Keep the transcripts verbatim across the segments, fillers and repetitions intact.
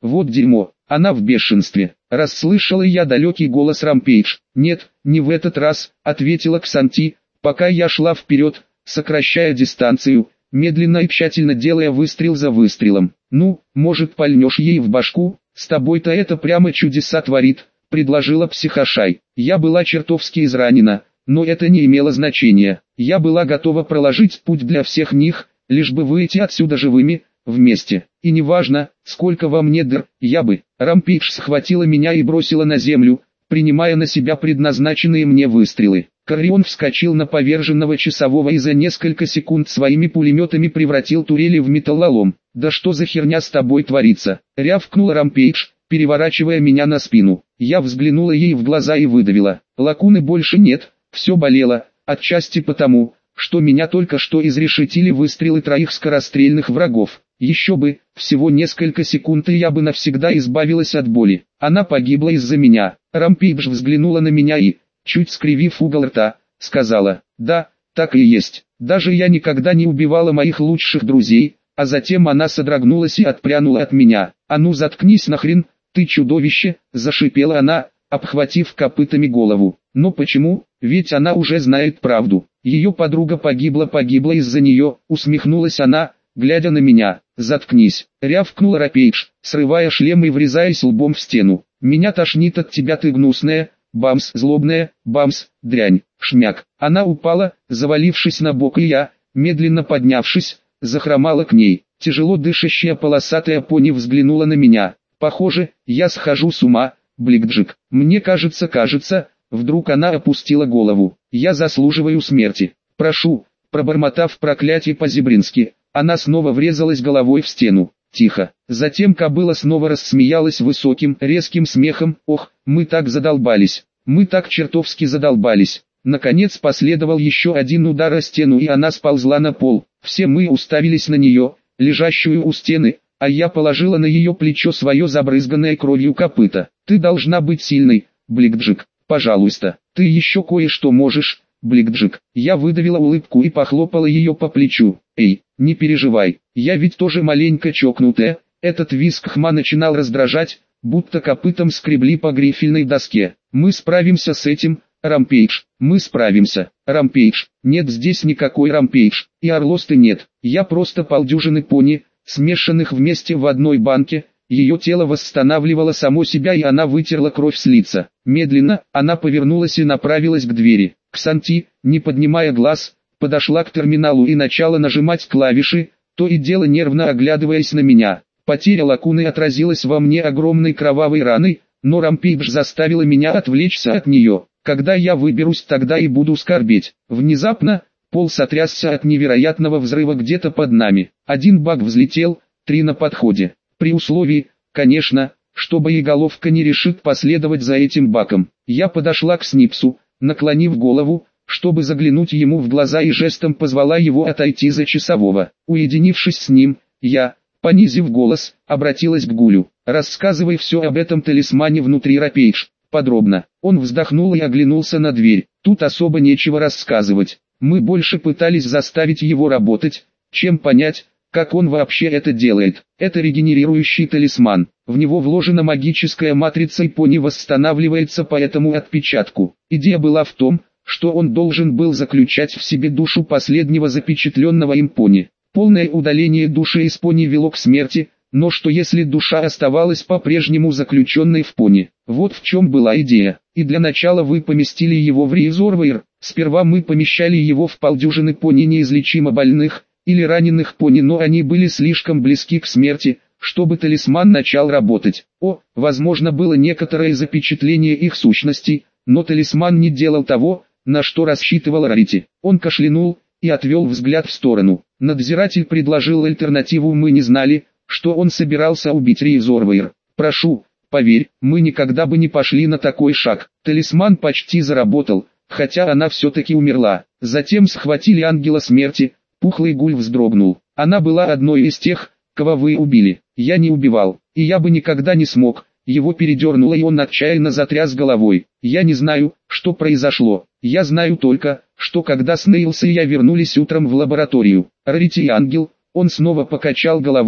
Вот дерьмо, она в бешенстве. Расслышала я далекий голос Рампейдж. «Нет, не в этот раз», — ответила Ксанти, пока я шла вперед, сокращая дистанцию, медленно и тщательно делая выстрел за выстрелом. «Ну, может, пальнешь ей в башку? С тобой-то это прямо чудеса творит», — предложила Психошай. Я была чертовски изранена, но это не имело значения. Я была готова проложить путь для всех них, лишь бы выйти отсюда живыми, вместе. И неважно, сколько во мне дыр, я бы. Рампейдж схватила меня и бросила на землю, принимая на себя предназначенные мне выстрелы. Корион вскочил на поверженного часового и за несколько секунд своими пулеметами превратил турели в металлолом. «Да что за херня с тобой творится?» — рявкнула Рампейдж, переворачивая меня на спину. Я взглянула ей в глаза и выдавила: «Лакуны больше нет». Все болело, отчасти потому, что меня только что изрешетили выстрелы троих скорострельных врагов. Еще бы, всего несколько секунд и я бы навсегда избавилась от боли. Она погибла из-за меня. Рампейдж взглянула на меня и, чуть скривив угол рта, сказала: «Да, так и есть. Даже я никогда не убивала моих лучших друзей». А затем она содрогнулась и отпрянула от меня. «А ну заткнись нахрен, ты чудовище!» – зашипела она, обхватив копытами голову. «Но почему? Ведь она уже знает правду. Ее подруга погибла погибла из-за нее», – усмехнулась она, глядя на меня. «Заткнись!» – рявкнула Рампейдж, срывая шлем и врезаясь лбом в стену. «Меня тошнит от тебя, ты гнусная, бамс, злобная, бамс, дрянь, шмяк». Она упала, завалившись на бок, и я, медленно поднявшись, захромала к ней. Тяжело дышащая полосатая пони взглянула на меня. «Похоже, я схожу с ума, Бликджик. Мне кажется, кажется...» Вдруг она опустила голову. «Я заслуживаю смерти. Прошу», пробормотав проклятие по-зебрински, она снова врезалась головой в стену. Тихо. Затем кобыла снова рассмеялась высоким, резким смехом. «Ох, мы так задолбались. Мы так чертовски задолбались». Наконец последовал еще один удар о стену, и она сползла на пол. Все мы уставились на нее, лежащую у стены, а я положила на ее плечо свое забрызганное кровью копыто. «Ты должна быть сильной, Бликджик. Пожалуйста, ты еще кое-что можешь, Бликджик». Я выдавила улыбку и похлопала ее по плечу. «Эй, не переживай, я ведь тоже маленько чокнутая». Этот визг Хма начинал раздражать, будто копытом скребли по грифельной доске. «Мы справимся с этим, Рампейдж, мы справимся». «Рампейдж, нет здесь никакой Рампейдж, и Орлосты нет. Я просто полдюжины пони, смешанных вместе в одной банке». Ее тело восстанавливало само себя, и она вытерла кровь с лица. Медленно, она повернулась и направилась к двери. Ксанти, не поднимая глаз, подошла к терминалу и начала нажимать клавиши, то и дело нервно оглядываясь на меня. Потеря лакуны отразилась во мне огромной кровавой раной, но Рампейдж заставила меня отвлечься от нее. «Когда я выберусь, тогда и буду скорбеть». Внезапно, пол сотрясся от невероятного взрыва где-то под нами. Один баг взлетел, три на подходе. При условии, конечно, что боеголовка не решит последовать за этим баком. Я подошла к Снипсу, наклонив голову, чтобы заглянуть ему в глаза, и жестом позвала его отойти за часового. Уединившись с ним, я, понизив голос, обратилась к Гулю. «Рассказывай все об этом талисмане внутри, Рампейдж, подробно». Он вздохнул и оглянулся на дверь. «Тут особо нечего рассказывать. Мы больше пытались заставить его работать, чем понять, как он вообще это делает. Это регенерирующий талисман. В него вложена магическая матрица, и пони восстанавливается по этому отпечатку. Идея была в том, что он должен был заключать в себе душу последнего запечатленного им пони. Полное удаление души из пони вело к смерти, но что если душа оставалась по-прежнему заключенной в пони? Вот в чем была идея. И для начала вы поместили его в Рейзорвейр. Сперва мы помещали его в полдюжины пони неизлечимо больных или раненых пони, но они были слишком близки к смерти, чтобы талисман начал работать. О, возможно, было некоторое запечатление их сущностей, но талисман не делал того, на что рассчитывал Рарити. Он кашлянул и отвел взгляд в сторону. Надзиратель предложил альтернативу, мы не знали, что он собирался убить Рейзорвейр. «Прошу, поверь, мы никогда бы не пошли на такой шаг». Талисман почти заработал, хотя она все-таки умерла. Затем схватили ангела смерти. Пухлый Гуль вздрогнул. «Она была одной из тех, кого вы убили. Я не убивал, и я бы никогда не смог». Его передернуло, и он отчаянно затряс головой. «Я не знаю, что произошло. Я знаю только, что когда Снейлс и я вернулись утром в лабораторию, Рарити и ангел...» Он снова покачал головой,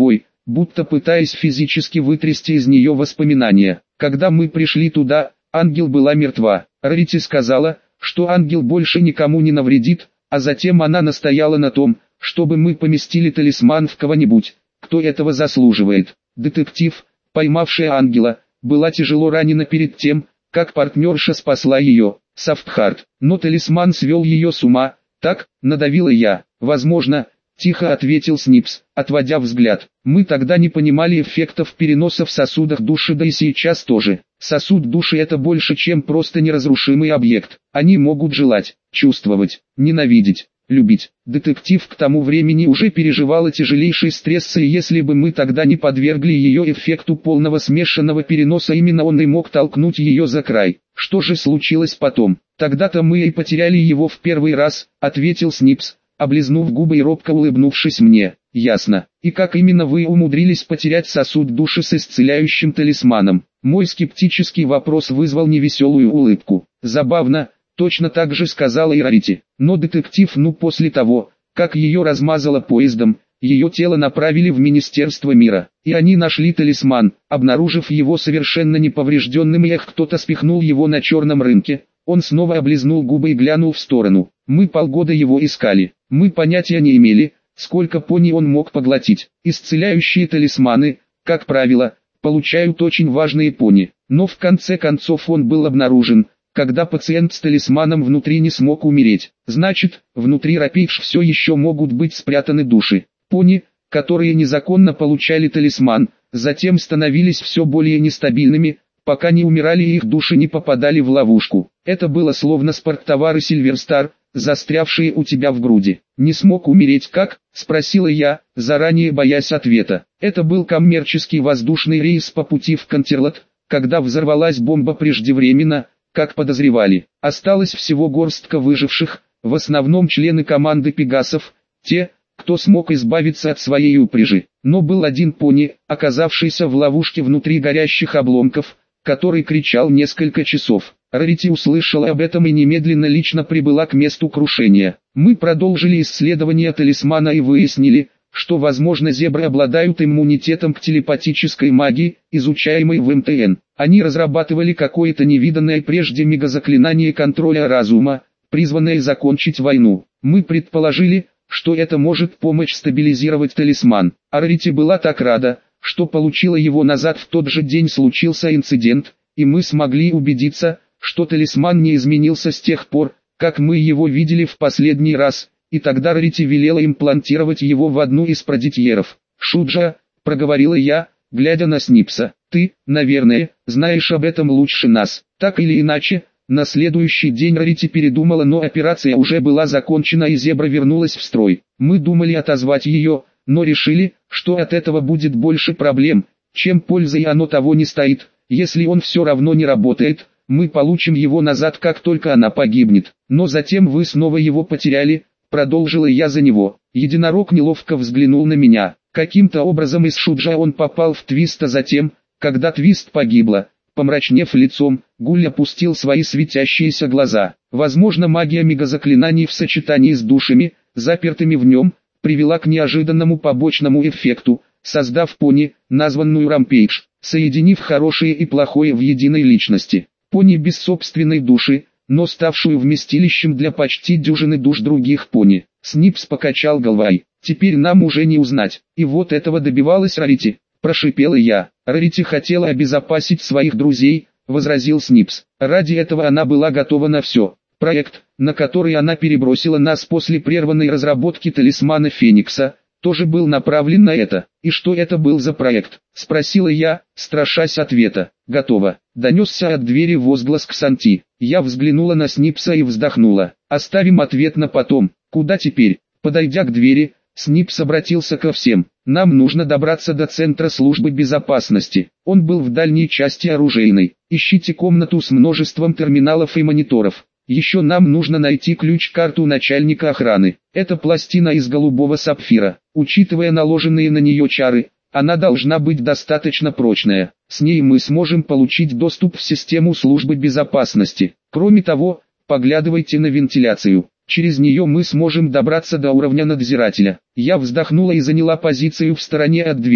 будто пытаясь физически вытрясти из нее воспоминания. Когда мы пришли туда, ангел была мертва. Рарити сказала, что ангел больше никому не навредит, а затем она настояла на том, чтобы мы поместили талисман в кого-нибудь, кто этого заслуживает. Детектив, поймавшая ангела, была тяжело ранена перед тем, как партнерша спасла ее, Софтхарт. Но талисман свел ее с ума, так, надавила я. Возможно, тихо ответил Снипс, отводя взгляд. Мы тогда не понимали эффектов переноса в сосудах души, да и сейчас тоже. Сосуд души — это больше, чем просто неразрушимый объект. Они могут желать, чувствовать, ненавидеть, любить. Детектив к тому времени уже переживала тяжелейший стресс, и если бы мы тогда не подвергли ее эффекту полного смешанного переноса, именно он и мог толкнуть ее за край. Что же случилось потом? Тогда-то мы и потеряли его в первый раз, ответил Снипс, облизнув губы и робко улыбнувшись мне. Ясно. И как именно вы умудрились потерять сосуд души с исцеляющим талисманом? Мой скептический вопрос вызвал невеселую улыбку. Забавно, точно так же сказала и Рарити. Но детектив, ну после того, как ее размазало поездом, ее тело направили в Министерство мира. И они нашли талисман, обнаружив его совершенно неповрежденным, и эх, кто-то спихнул его на черном рынке. Он снова облизнул губы и глянул в сторону. Мы полгода его искали. Мы понятия не имели, сколько пони он мог поглотить. Исцеляющие талисманы, как правило, получают очень важные пони. Но в конце концов он был обнаружен, когда пациент с талисманом внутри не смог умереть. Значит, внутри Рапейдж все еще могут быть спрятаны души. Пони, которые незаконно получали талисман, затем становились все более нестабильными, пока не умирали и их души не попадали в ловушку. Это было словно спорттовары Сильверстар, застрявшие у тебя в груди. «Не смог умереть как?» – спросила я, заранее боясь ответа. Это был коммерческий воздушный рейс по пути в Контерлот, когда взорвалась бомба преждевременно, как подозревали. Осталось всего горстка выживших, в основном члены команды Пегасов, те, кто смог избавиться от своей упряжи. Но был один пони, оказавшийся в ловушке внутри горящих обломков, который кричал несколько часов. Рарити услышала об этом и немедленно лично прибыла к месту крушения. Мы продолжили исследование талисмана и выяснили, что возможно зебры обладают иммунитетом к телепатической магии, изучаемой в эм тэ эн. Они разрабатывали какое-то невиданное прежде мегазаклинание контроля разума, призванное закончить войну. Мы предположили, что это может помочь стабилизировать талисман. А Рарити была так рада, что получила его назад. В тот же день случился инцидент, и мы смогли убедиться, что талисман не изменился с тех пор, как мы его видели в последний раз, и тогда Рарити велела имплантировать его в одну из продитьеров. «Шуджа», — проговорила я, глядя на Снипса, — «ты, наверное, знаешь об этом лучше нас». Так или иначе, на следующий день Рарити передумала, но операция уже была закончена и зебра вернулась в строй. Мы думали отозвать ее, но решили, что от этого будет больше проблем, чем пользы, и оно того не стоит. Если он все равно не работает, мы получим его назад, как только она погибнет. Но затем вы снова его потеряли, продолжила я за него. Единорог неловко взглянул на меня. Каким-то образом из Шуджа он попал в Твист, а затем, когда Твист погибла, помрачнев лицом, Гуль опустил свои светящиеся глаза. Возможно, магия мегазаклинаний в сочетании с душами, запертыми в нем, привела к неожиданному побочному эффекту, создав пони, названную Рампейдж, соединив хорошее и плохое в единой личности. Пони без собственной души, но ставшую вместилищем для почти дюжины душ других пони. Снипс покачал головой. «Теперь нам уже не узнать». «И вот этого добивалась Рарити», – прошипела я. «Рарити хотела обезопасить своих друзей», – возразил Снипс. «Ради этого она была готова на все». Проект, на который она перебросила нас после прерванной разработки талисмана Феникса, тоже был направлен на это. «И что это был за проект?» – спросила я, страшась ответа. «Готово», – донесся от двери возглас Ксанти. Я взглянула на Снипса и вздохнула. «Оставим ответ на потом. Куда теперь?» Подойдя к двери, Снипс обратился ко всем. «Нам нужно добраться до центра службы безопасности». Он был в дальней части оружейной. «Ищите комнату с множеством терминалов и мониторов. Еще нам нужно найти ключ-карту начальника охраны. Это пластина из голубого сапфира. Учитывая наложенные на нее чары, она должна быть достаточно прочная. С ней мы сможем получить доступ в систему службы безопасности. Кроме того, поглядывайте на вентиляцию. Через нее мы сможем добраться до уровня надзирателя». Я вздохнула и заняла позицию в стороне от двери,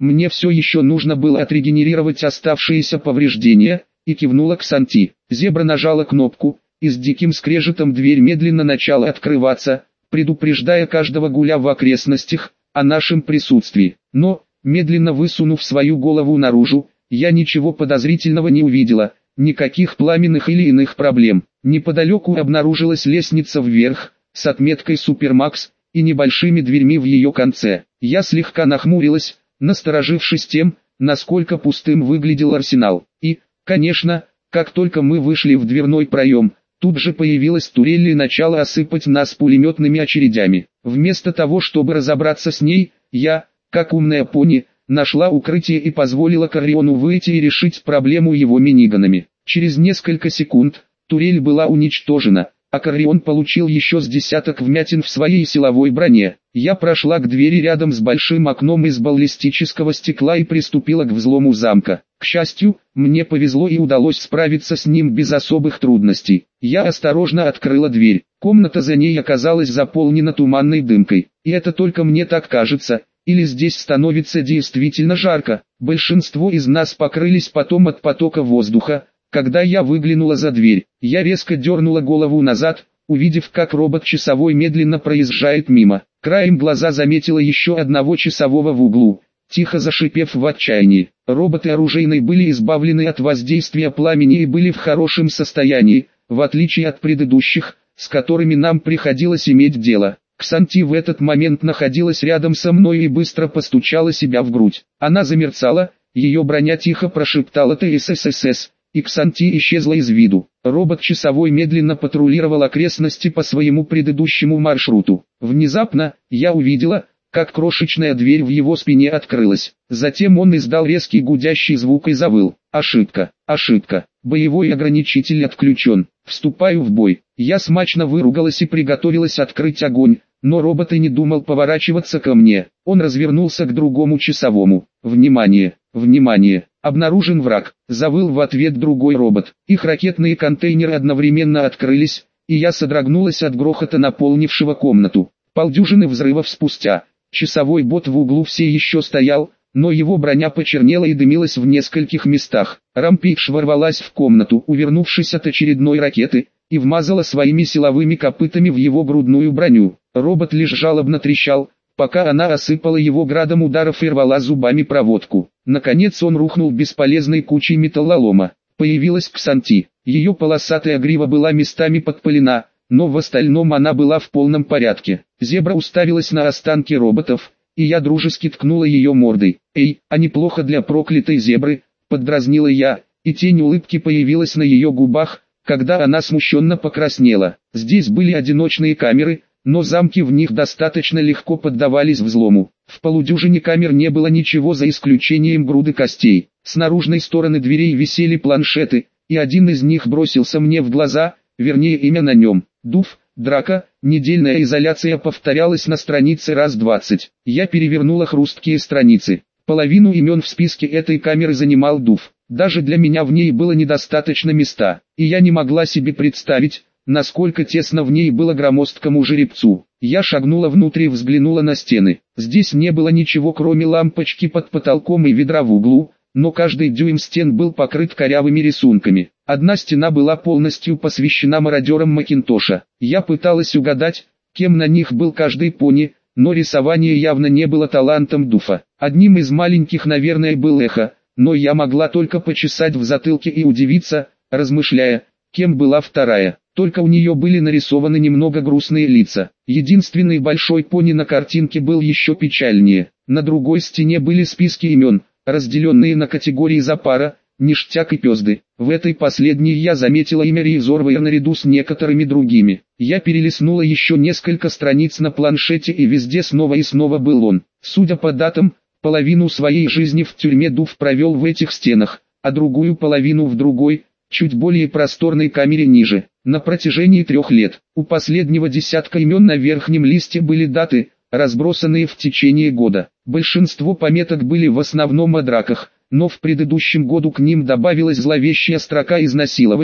мне все еще нужно было отрегенерировать оставшиеся повреждения, и кивнула к Санти. Зебра нажала кнопку, и с диким скрежетом дверь медленно начала открываться, предупреждая каждого гуля в окрестностях о нашем присутствии. Но, медленно высунув свою голову наружу, я ничего подозрительного не увидела, никаких пламенных или иных проблем. Неподалеку обнаружилась лестница вверх, с отметкой «Супермакс» и небольшими дверьми в ее конце. Я слегка нахмурилась, насторожившись тем, насколько пустым выглядел арсенал. И, конечно, как только мы вышли в дверной проем, тут же появилась турель и начала осыпать нас пулеметными очередями. Вместо того, чтобы разобраться с ней, я, как умная пони, нашла укрытие и позволила Карриону выйти и решить проблему его миниганами. Через несколько секунд турель была уничтожена, а Каррион получил еще с десяток вмятин в своей силовой броне. Я прошла к двери рядом с большим окном из баллистического стекла и приступила к взлому замка. К счастью, мне повезло и удалось справиться с ним без особых трудностей. Я осторожно открыла дверь. Комната за ней оказалась заполнена туманной дымкой. И это только мне так кажется, или здесь становится действительно жарко. Большинство из нас покрылись потом от потока воздуха. Когда я выглянула за дверь, я резко дернула голову назад, увидев, как робот-часовой медленно проезжает мимо. Краем глаза заметила еще одного часового в углу, тихо зашипев в отчаянии. Роботы оружейные были избавлены от воздействия пламени и были в хорошем состоянии, в отличие от предыдущих, с которыми нам приходилось иметь дело. Ксанти в этот момент находилась рядом со мной и быстро постучала себя в грудь. Она замерцала, ее броня тихо прошептала «ТССС», и Ксанти исчезла из виду. Робот-часовой медленно патрулировал окрестности по своему предыдущему маршруту. Внезапно, я увидела, как крошечная дверь в его спине открылась. Затем он издал резкий гудящий звук и завыл. Ошибка, ошибка, боевой ограничитель отключен. Вступаю в бой. Я смачно выругалась и приготовилась открыть огонь, но робот и не думал поворачиваться ко мне. Он развернулся к другому часовому. Внимание, внимание, обнаружен враг. Завыл в ответ другой робот. Их ракетные контейнеры одновременно открылись, и я содрогнулась от грохота, наполнившего комнату. Полдюжины взрывов спустя. Часовой бот в углу все еще стоял, но его броня почернела и дымилась в нескольких местах. Рампейдж ворвалась в комнату, увернувшись от очередной ракеты, и вмазала своими силовыми копытами в его грудную броню. Робот лишь жалобно трещал, пока она осыпала его градом ударов и рвала зубами проводку. Наконец он рухнул бесполезной кучей металлолома. Появилась Ксанти. Ее полосатая грива была местами подпалена, но в остальном она была в полном порядке. Зебра уставилась на останки роботов, и я дружески ткнула ее мордой. «Эй, а неплохо для проклятой зебры», — поддразнила я, и тень улыбки появилась на ее губах, когда она смущенно покраснела. Здесь были одиночные камеры, но замки в них достаточно легко поддавались взлому. В полудюжине камер не было ничего за исключением груды костей. С наружной стороны дверей висели планшеты, и один из них бросился мне в глаза, вернее имя на нем. Дуф, драка, недельная изоляция повторялась на странице раз двадцать. Я перевернула хрусткие страницы. Половину имен в списке этой камеры занимал Дуф. Даже для меня в ней было недостаточно места, и я не могла себе представить, насколько тесно в ней было громоздкому жеребцу. Я шагнула внутрь и взглянула на стены. Здесь не было ничего кроме лампочки под потолком и ведра в углу, но каждый дюйм стен был покрыт корявыми рисунками. Одна стена была полностью посвящена мародерам Макинтоша. Я пыталась угадать, кем на них был каждый пони, но рисование явно не было талантом Дуфа. Одним из маленьких, наверное, был Эхо, но я могла только почесать в затылке и удивиться, размышляя, кем была вторая. Только у нее были нарисованы немного грустные лица. Единственный большой пони на картинке был еще печальнее. На другой стене были списки имен, разделенные на категории запара, ништяк и пезды. В этой последней я заметила имя Ризорвейр наряду с некоторыми другими. Я перелистнула еще несколько страниц на планшете, и везде снова и снова был он. Судя по датам, половину своей жизни в тюрьме Дуф провел в этих стенах, а другую половину в другой, чуть более просторной камере ниже, на протяжении трех лет. У последнего десятка имен на верхнем листе были даты, разбросанные в течение года. Большинство пометок были в основном о драках, но в предыдущем году к ним добавилась зловещая строка «Изнасилование»,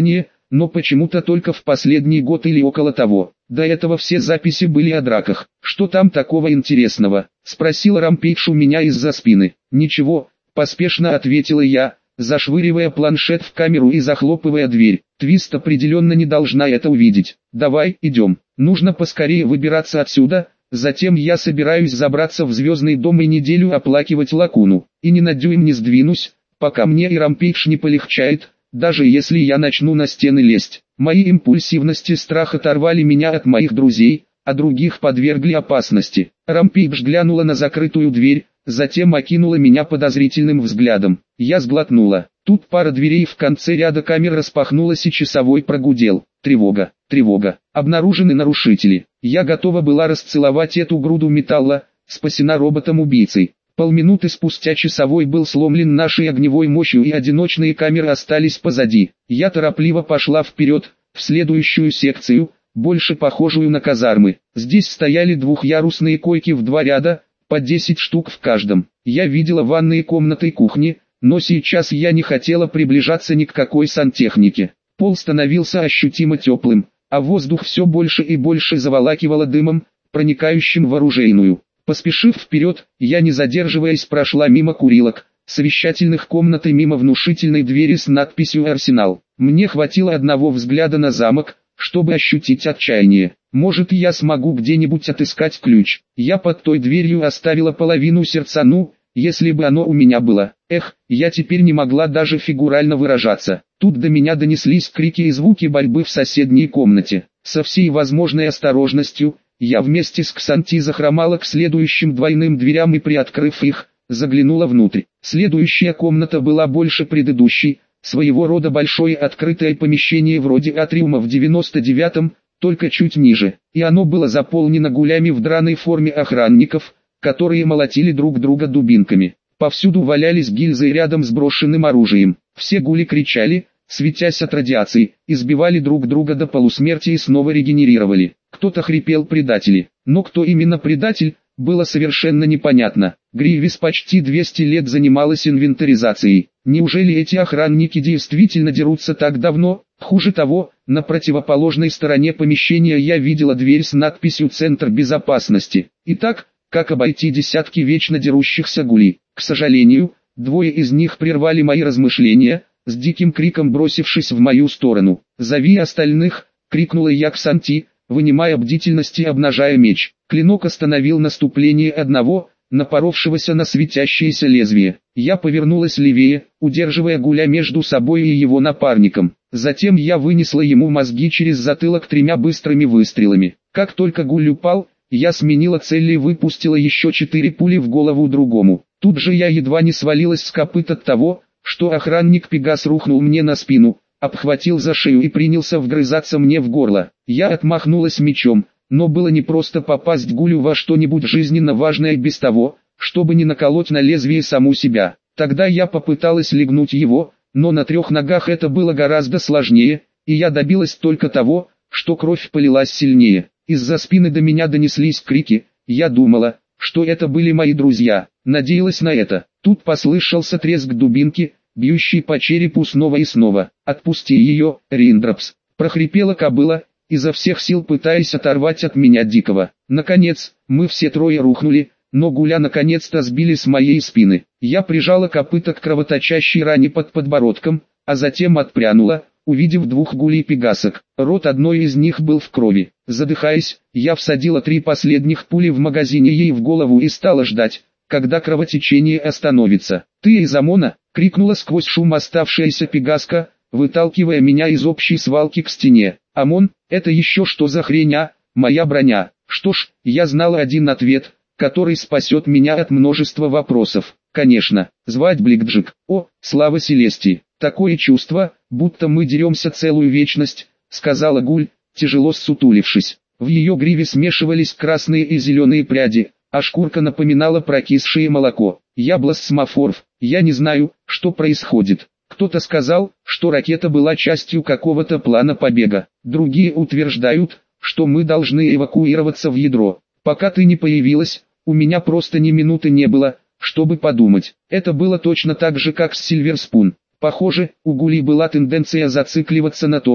но почему-то только в последний год или около того. До этого все записи были о драках. «Что там такого интересного?» — спросил Рампейдж у меня из-за спины. «Ничего», — поспешно ответила я, зашвыривая планшет в камеру и захлопывая дверь. «Твист определенно не должна это увидеть. Давай, идем. Нужно поскорее выбираться отсюда». Затем я собираюсь забраться в Звездный дом и неделю оплакивать Лакуну. И ни на дюйм не сдвинусь, пока мне и Рампейдж не полегчает, даже если я начну на стены лезть. Мои импульсивность и страх оторвали меня от моих друзей, а других подвергли опасности. Рампейдж глянула на закрытую дверь, затем окинула меня подозрительным взглядом. Я сглотнула. Тут пара дверей в конце ряда камер распахнулась и часовой прогудел. Тревога, тревога, обнаружены нарушители. Я готова была расцеловать эту груду металла, спасена роботом-убийцей. Полминуты спустя часовой был сломлен нашей огневой мощью и одиночные камеры остались позади. Я торопливо пошла вперед, в следующую секцию, больше похожую на казармы. Здесь стояли двухъярусные койки в два ряда, по десять штук в каждом. Я видела ванные комнаты и кухни, но сейчас я не хотела приближаться ни к какой сантехнике. Пол становился ощутимо теплым, а воздух все больше и больше заволакивало дымом, проникающим в оружейную. Поспешив вперед, я не задерживаясь прошла мимо курилок, совещательных комнат и мимо внушительной двери с надписью «Арсенал». Мне хватило одного взгляда на замок, чтобы ощутить отчаяние. Может, я смогу где-нибудь отыскать ключ. Я под той дверью оставила половину сердца, ну, если бы оно у меня было. Эх, я теперь не могла даже фигурально выражаться. Тут до меня донеслись крики и звуки борьбы в соседней комнате. Со всей возможной осторожностью, я вместе с Ксанти захромала к следующим двойным дверям и, приоткрыв их, заглянула внутрь. Следующая комната была больше предыдущей, своего рода большое открытое помещение вроде атриума в девяносто девятом, только чуть ниже, и оно было заполнено гулями в драной форме охранников, которые молотили друг друга дубинками. Повсюду валялись гильзы рядом с брошенным оружием. Все гули кричали, светясь от радиации, избивали друг друга до полусмерти и снова регенерировали. Кто-то хрипел «предатели», но кто именно предатель, было совершенно непонятно. Гривис почти двести лет занималась инвентаризацией. Неужели эти охранники действительно дерутся так давно? Хуже того, на противоположной стороне помещения я видела дверь с надписью «Центр безопасности». Итак, как обойти десятки вечно дерущихся гулей? К сожалению, двое из них прервали мои размышления, с диким криком бросившись в мою сторону. «Зови остальных!» — крикнула я Ксанти, вынимая бдительность и обнажая меч. Клинок остановил наступление одного, напоровшегося на светящееся лезвие. Я повернулась левее, удерживая гуля между собой и его напарником. Затем я вынесла ему мозги через затылок тремя быстрыми выстрелами. Как только гуль упал, я сменила цель и выпустила еще четыре пули в голову другому. Тут же я едва не свалилась с копыт от того, что охранник Пегас рухнул мне на спину, обхватил за шею и принялся вгрызаться мне в горло. Я отмахнулась мечом, но было не просто попасть гулю во что-нибудь жизненно важное без того, чтобы не наколоть на лезвие саму себя. Тогда я попыталась легнуть его, но на трех ногах это было гораздо сложнее, и я добилась только того, что кровь полилась сильнее. Из-за спины до меня донеслись крики, я думала, что это были мои друзья, надеялась на это. Тут послышался треск дубинки, бьющий по черепу снова и снова. «Отпусти ее, Риндропс!» — прохрипела кобыла, изо всех сил пытаясь оторвать от меня дикого. Наконец, мы все трое рухнули, но гуля наконец-то сбили с моей спины. Я прижала копыта к кровоточащей ране под подбородком, а затем отпрянула, увидев двух гулей-пегасок. Рот одной из них был в крови. Задыхаясь, я всадила три последних пули в магазине ей в голову и стала ждать, когда кровотечение остановится. «Ты из Амона!» — крикнула сквозь шум оставшаяся пегаска, выталкивая меня из общей свалки к стене. «Амон, это еще что за хрень, моя броня?» Что ж, я знала один ответ, который спасет меня от множества вопросов. Конечно, звать Бликджик. О, слава Селестии! Такое чувство, будто мы деремся целую вечность, сказала Гуль, тяжело ссутулившись. В ее гриве смешивались красные и зеленые пряди, а шкурка напоминала прокисшее молоко. Я блассмофорф, я не знаю, что происходит. Кто-то сказал, что ракета была частью какого-то плана побега. Другие утверждают, что мы должны эвакуироваться в ядро. Пока ты не появилась, у меня просто ни минуты не было, чтобы подумать. Это было точно так же, как с Сильверспун. Похоже, у Гули была тенденция зацикливаться на том,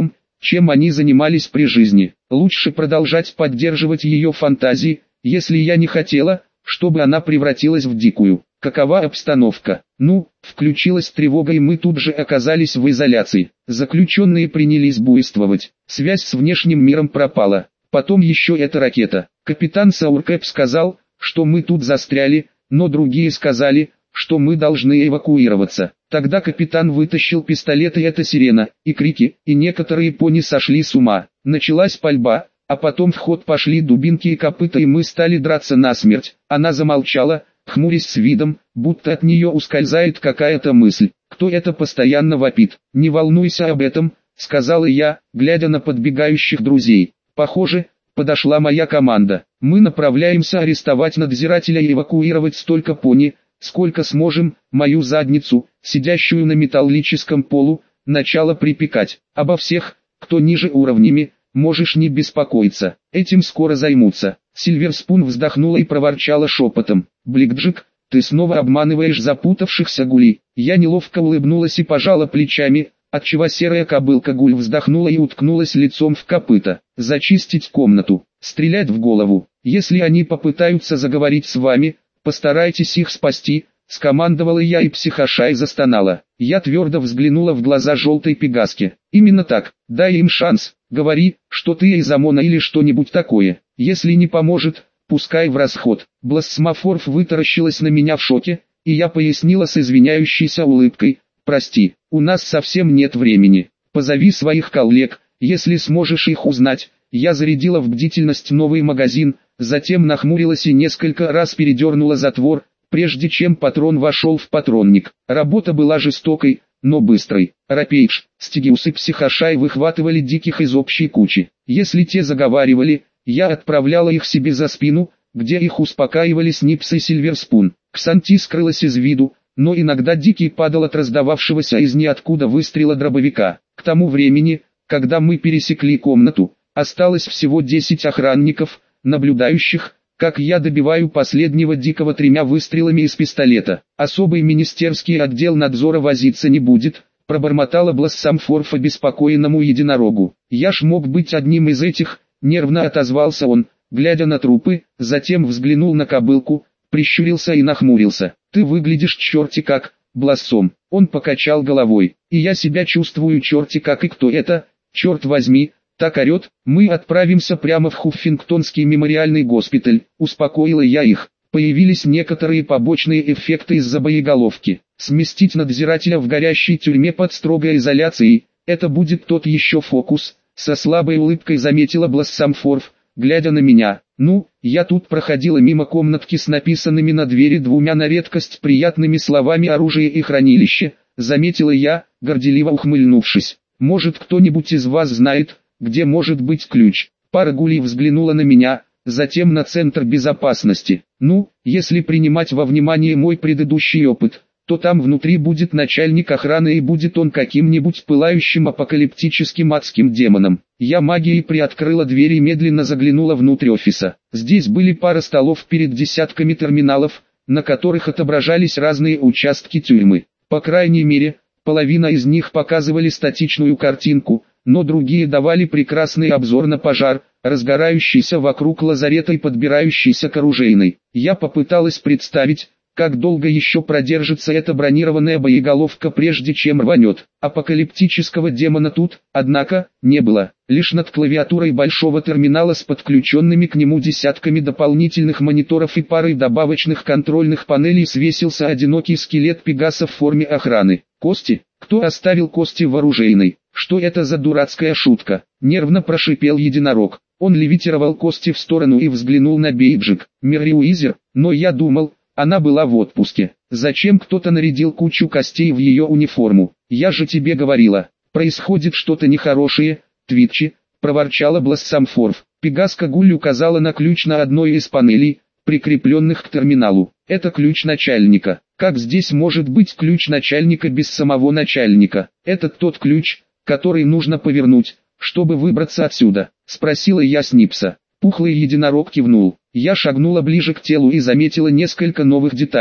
чем они занимались при жизни. Лучше продолжать поддерживать ее фантазии, если я не хотела, чтобы она превратилась в дикую. Какова обстановка? Ну, включилась тревога, и мы тут же оказались в изоляции. Заключенные принялись буйствовать. Связь с внешним миром пропала. Потом еще эта ракета. Капитан Сауркэп сказал, что мы тут застряли, но другие сказали, что мы должны эвакуироваться. Тогда капитан вытащил пистолет, и это сирена, и крики, и некоторые пони сошли с ума. Началась пальба, а потом в ход пошли дубинки и копыта, и мы стали драться насмерть. Она замолчала, хмурясь с видом, будто от нее ускользает какая-то мысль. Кто это постоянно вопит? «Не волнуйся об этом», — сказала я, глядя на подбегающих друзей. Похоже, подошла моя команда. Мы направляемся арестовать надзирателя и эвакуировать столько пони, сколько сможем. Мою задницу, сидящую на металлическом полу, начало припекать. Обо всех, кто ниже уровнями, можешь не беспокоиться, этим скоро займутся. Сильверспун вздохнула и проворчала шепотом: «Бликджик, ты снова обманываешь запутавшихся гулей». Я неловко улыбнулась и пожала плечами, отчего серая кобылка Гуль вздохнула и уткнулась лицом в копыта. «Зачистить комнату, стрелять в голову. Если они попытаются заговорить с вами, постарайтесь их спасти», — скомандовала я, и психошай застонала. Я твердо взглянула в глаза желтой пегаске. «Именно так, дай им шанс, говори, что ты из ОМОНа или что-нибудь такое. Если не поможет, пускай в расход». Блассмофорф вытаращилась на меня в шоке, и я пояснила с извиняющейся улыбкой: «Прости, у нас совсем нет времени. Позови своих коллег, если сможешь их узнать». Я зарядила в бдительность новый магазин, затем нахмурилась и несколько раз передернула затвор, прежде чем патрон вошел в патронник. Работа была жестокой, но быстрой. Рапейдж, Стигиус и Психошай выхватывали диких из общей кучи. Если те заговаривали, я отправляла их себе за спину, где их успокаивали Снипс и Сильверспун. Ксанти скрылась из виду, но иногда Дикий падал от раздававшегося из ниоткуда выстрела дробовика. К тому времени, когда мы пересекли комнату, осталось всего десять охранников, наблюдающих, как я добиваю последнего Дикого тремя выстрелами из пистолета. «Особый министерский отдел надзора возиться не будет», — пробормотала Блассамфорф обеспокоенному единорогу. «Я ж мог быть одним из этих», — нервно отозвался он, глядя на трупы, затем взглянул на кобылку, прищурился и нахмурился. «Ты выглядишь черти как, Блассом». Он покачал головой. «И я себя чувствую черти как, и кто это, черт возьми, так орет?» «Мы отправимся прямо в Хуффингтонский мемориальный госпиталь», — успокоила я их. Появились некоторые побочные эффекты из-за боеголовки. Сместить надзирателя в горящей тюрьме под строгой изоляцией — это будет тот еще фокус, со слабой улыбкой заметила Блассамфорф, глядя на меня. «Ну, я тут проходила мимо комнатки с написанными на двери двумя на редкость приятными словами «оружие и хранилище», заметила я, горделиво ухмыльнувшись. «Может, кто-нибудь из вас знает, где может быть ключ?» Пара гулей взглянула на меня, затем на Центр безопасности. «Ну, если принимать во внимание мой предыдущий опыт, то там внутри будет начальник охраны, и будет он каким-нибудь пылающим апокалиптическим адским демоном». Я магией приоткрыла дверь и медленно заглянула внутрь офиса. Здесь были пара столов перед десятками терминалов, на которых отображались разные участки тюрьмы. По крайней мере, половина из них показывали статичную картинку, но другие давали прекрасный обзор на пожар, разгорающийся вокруг лазарета и подбирающийся к оружейной. Я попыталась представить, как долго еще продержится эта бронированная боеголовка, прежде чем рванет. Апокалиптического демона тут, однако, не было. Лишь над клавиатурой большого терминала с подключенными к нему десятками дополнительных мониторов и парой добавочных контрольных панелей свесился одинокий скелет Пегаса в форме охраны. «Кости? Кто оставил кости в оружейной? Что это за дурацкая шутка?» Нервно прошипел единорог. Он левитировал кости в сторону и взглянул на Бейджик. «Мерриуизер, но я думал, она была в отпуске. Зачем кто-то нарядил кучу костей в ее униформу? Я же тебе говорила, происходит что-то нехорошее, Твитчи», — проворчала Блассамфорф. Пегаска Гуль указала на ключ на одной из панелей, прикрепленных к терминалу. «Это ключ начальника». «Как здесь может быть ключ начальника без самого начальника?» «Это тот ключ, который нужно повернуть, чтобы выбраться отсюда», — спросила я Снипса. Пухлый единорог кивнул. Я шагнула ближе к телу и заметила несколько новых деталей.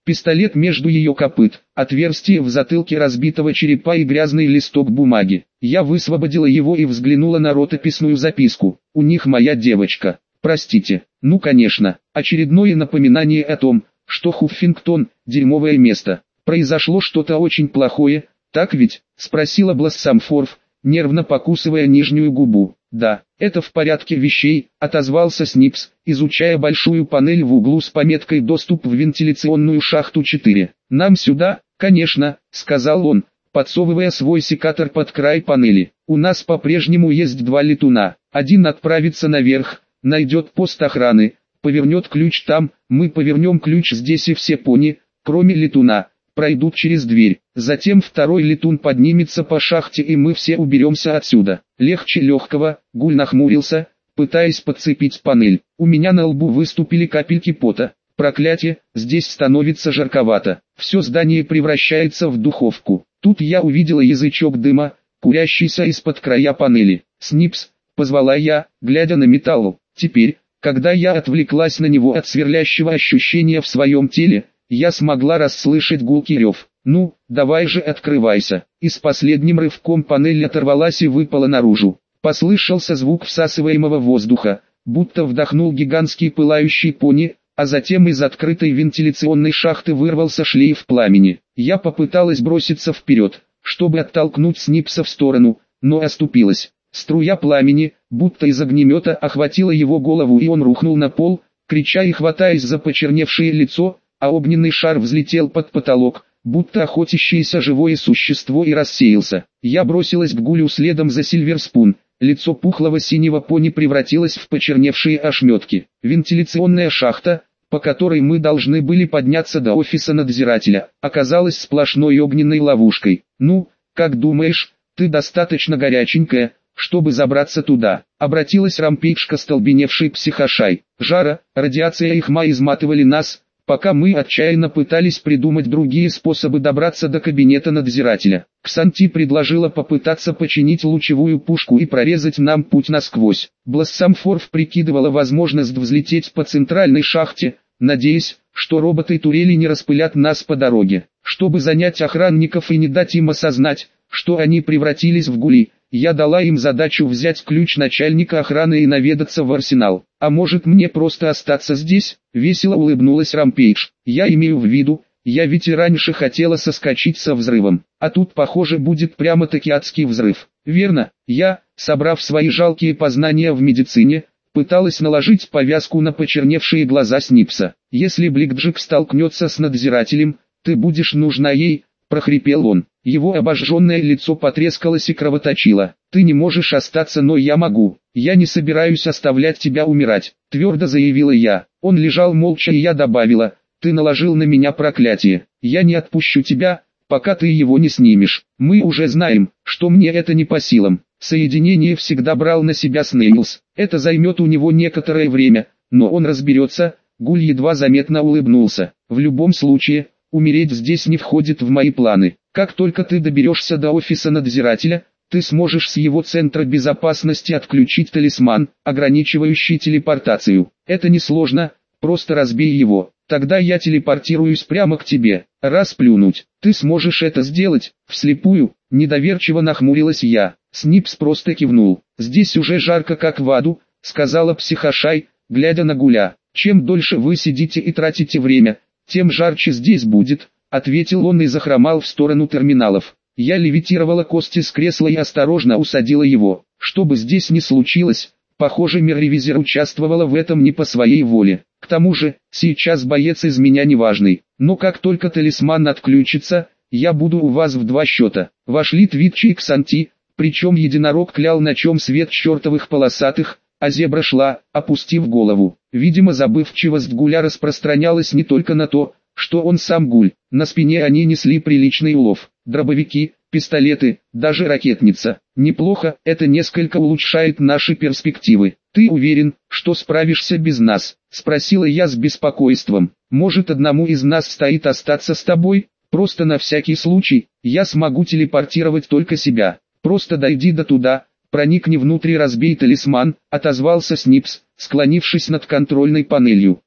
пистолет между ее копыт, отверстие в затылке разбитого черепа и грязный листок бумаги. Я высвободила его и взглянула на ротописную записку. У них моя девочка. Простите. Ну конечно, очередное напоминание о том, что Хуффингтон – дерьмовое место. Произошло что-то очень плохое, так ведь? Спросила Блассамфорд, нервно покусывая нижнюю губу. «Да, это в порядке вещей», — отозвался Снипс, изучая большую панель в углу с пометкой «Доступ в вентиляционную шахту четыре». «Нам сюда, конечно», — сказал он, подсовывая свой секатор под край панели. «У нас по-прежнему есть два летуна. Один отправится наверх, найдет пост охраны, повернет ключ там, мы повернем ключ здесь и все пони, кроме летуна, пройдут через дверь. Затем второй летун поднимется по шахте и мы все уберемся отсюда». Легче легкого, Гуль нахмурился, пытаясь подцепить панель. У меня на лбу выступили капельки пота. Проклятие, здесь становится жарковато. Все здание превращается в духовку. Тут я увидела язычок дыма, курящийся из-под края панели. «Снипс», позвала я, глядя на металл. Теперь, когда я отвлеклась на него от сверлящего ощущения в своем теле, я смогла расслышать гулкий рев. «Ну, давай же открывайся». И с последним рывком панель оторвалась и выпала наружу. Послышался звук всасываемого воздуха, будто вдохнул гигантский пылающий пони, а затем из открытой вентиляционной шахты вырвался шлейф пламени. Я попыталась броситься вперед, чтобы оттолкнуть Снипса в сторону, но оступилась. Струя пламени, будто из огнемета, охватила его голову и он рухнул на пол, крича и хватаясь за почерневшее лицо, а огненный шар взлетел под потолок, будто охотящееся живое существо, и рассеялся. Я бросилась к Гулю следом за Сильверспун. Лицо пухлого синего пони превратилось в почерневшие ошметки. Вентиляционная шахта, по которой мы должны были подняться до офиса надзирателя, оказалась сплошной огненной ловушкой. «Ну, как думаешь, ты достаточно горяченькая, чтобы забраться туда?» — обратилась Рампейдж к остолбеневшей психошай. «Жара, радиация и хма изматывали нас, пока мы отчаянно пытались придумать другие способы добраться до кабинета надзирателя. Ксанти предложила попытаться починить лучевую пушку и прорезать нам путь насквозь. Блассамфорд прикидывала возможность взлететь по центральной шахте, надеясь, что роботы-турели не распылят нас по дороге. Чтобы занять охранников и не дать им осознать, что они превратились в гули, я дала им задачу взять ключ начальника охраны и наведаться в арсенал. А может мне просто остаться здесь? Весело улыбнулась Рампейдж. Я имею в виду, я ведь и раньше хотела соскочить со взрывом. А тут, похоже, будет прямо-таки адский взрыв. Верно, я, собрав свои жалкие познания в медицине, пыталась наложить повязку на почерневшие глаза Снипса. Если Бликджик столкнется с надзирателем, ты будешь нужна ей, прохрипел он. Его обожженное лицо потрескалось и кровоточило. «Ты не можешь остаться, но я могу. Я не собираюсь оставлять тебя умирать», — твердо заявила я. Он лежал молча, и я добавила: «Ты наложил на меня проклятие. Я не отпущу тебя, пока ты его не снимешь. Мы уже знаем, что мне это не по силам». Соединение всегда брал на себя Снейлс. Это займет у него некоторое время, но он разберется. Гуль едва заметно улыбнулся. «В любом случае, умереть здесь не входит в мои планы. Как только ты доберешься до офиса надзирателя, ты сможешь с его центра безопасности отключить талисман, ограничивающий телепортацию. Это несложно, просто разбей его. Тогда я телепортируюсь прямо к тебе. Раз плюнуть, ты сможешь это сделать?» Вслепую, недоверчиво нахмурилась я. Снипс просто кивнул. «Здесь уже жарко как в аду», — сказала психошай, глядя на Гуля. «Чем дольше вы сидите и тратите время, тем жарче здесь будет», — ответил он и захромал в сторону терминалов. Я левитировала Кости с кресла и осторожно усадила его. Что бы здесь ни случилось, похоже, Мерривизер участвовала в этом не по своей воле. К тому же, сейчас боец из меня неважный. Но как только талисман отключится, я буду у вас в два счета. Вошли Твитчи и Ксанти, причем единорог клял, на чем свет чертовых полосатых, а зебра шла, опустив голову. Видимо, забывчивость Гуля распространялась не только на то, что он сам Гуль. На спине они несли приличный улов. Дробовики, пистолеты, даже ракетница. Неплохо, это несколько улучшает наши перспективы. «Ты уверен, что справишься без нас?» — спросила я с беспокойством. «Может, одному из нас стоит остаться с тобой? Просто на всякий случай, я смогу телепортировать только себя. Просто дойди до туда, проникни внутрь и разбей талисман», — отозвался Снипс, склонившись над контрольной панелью.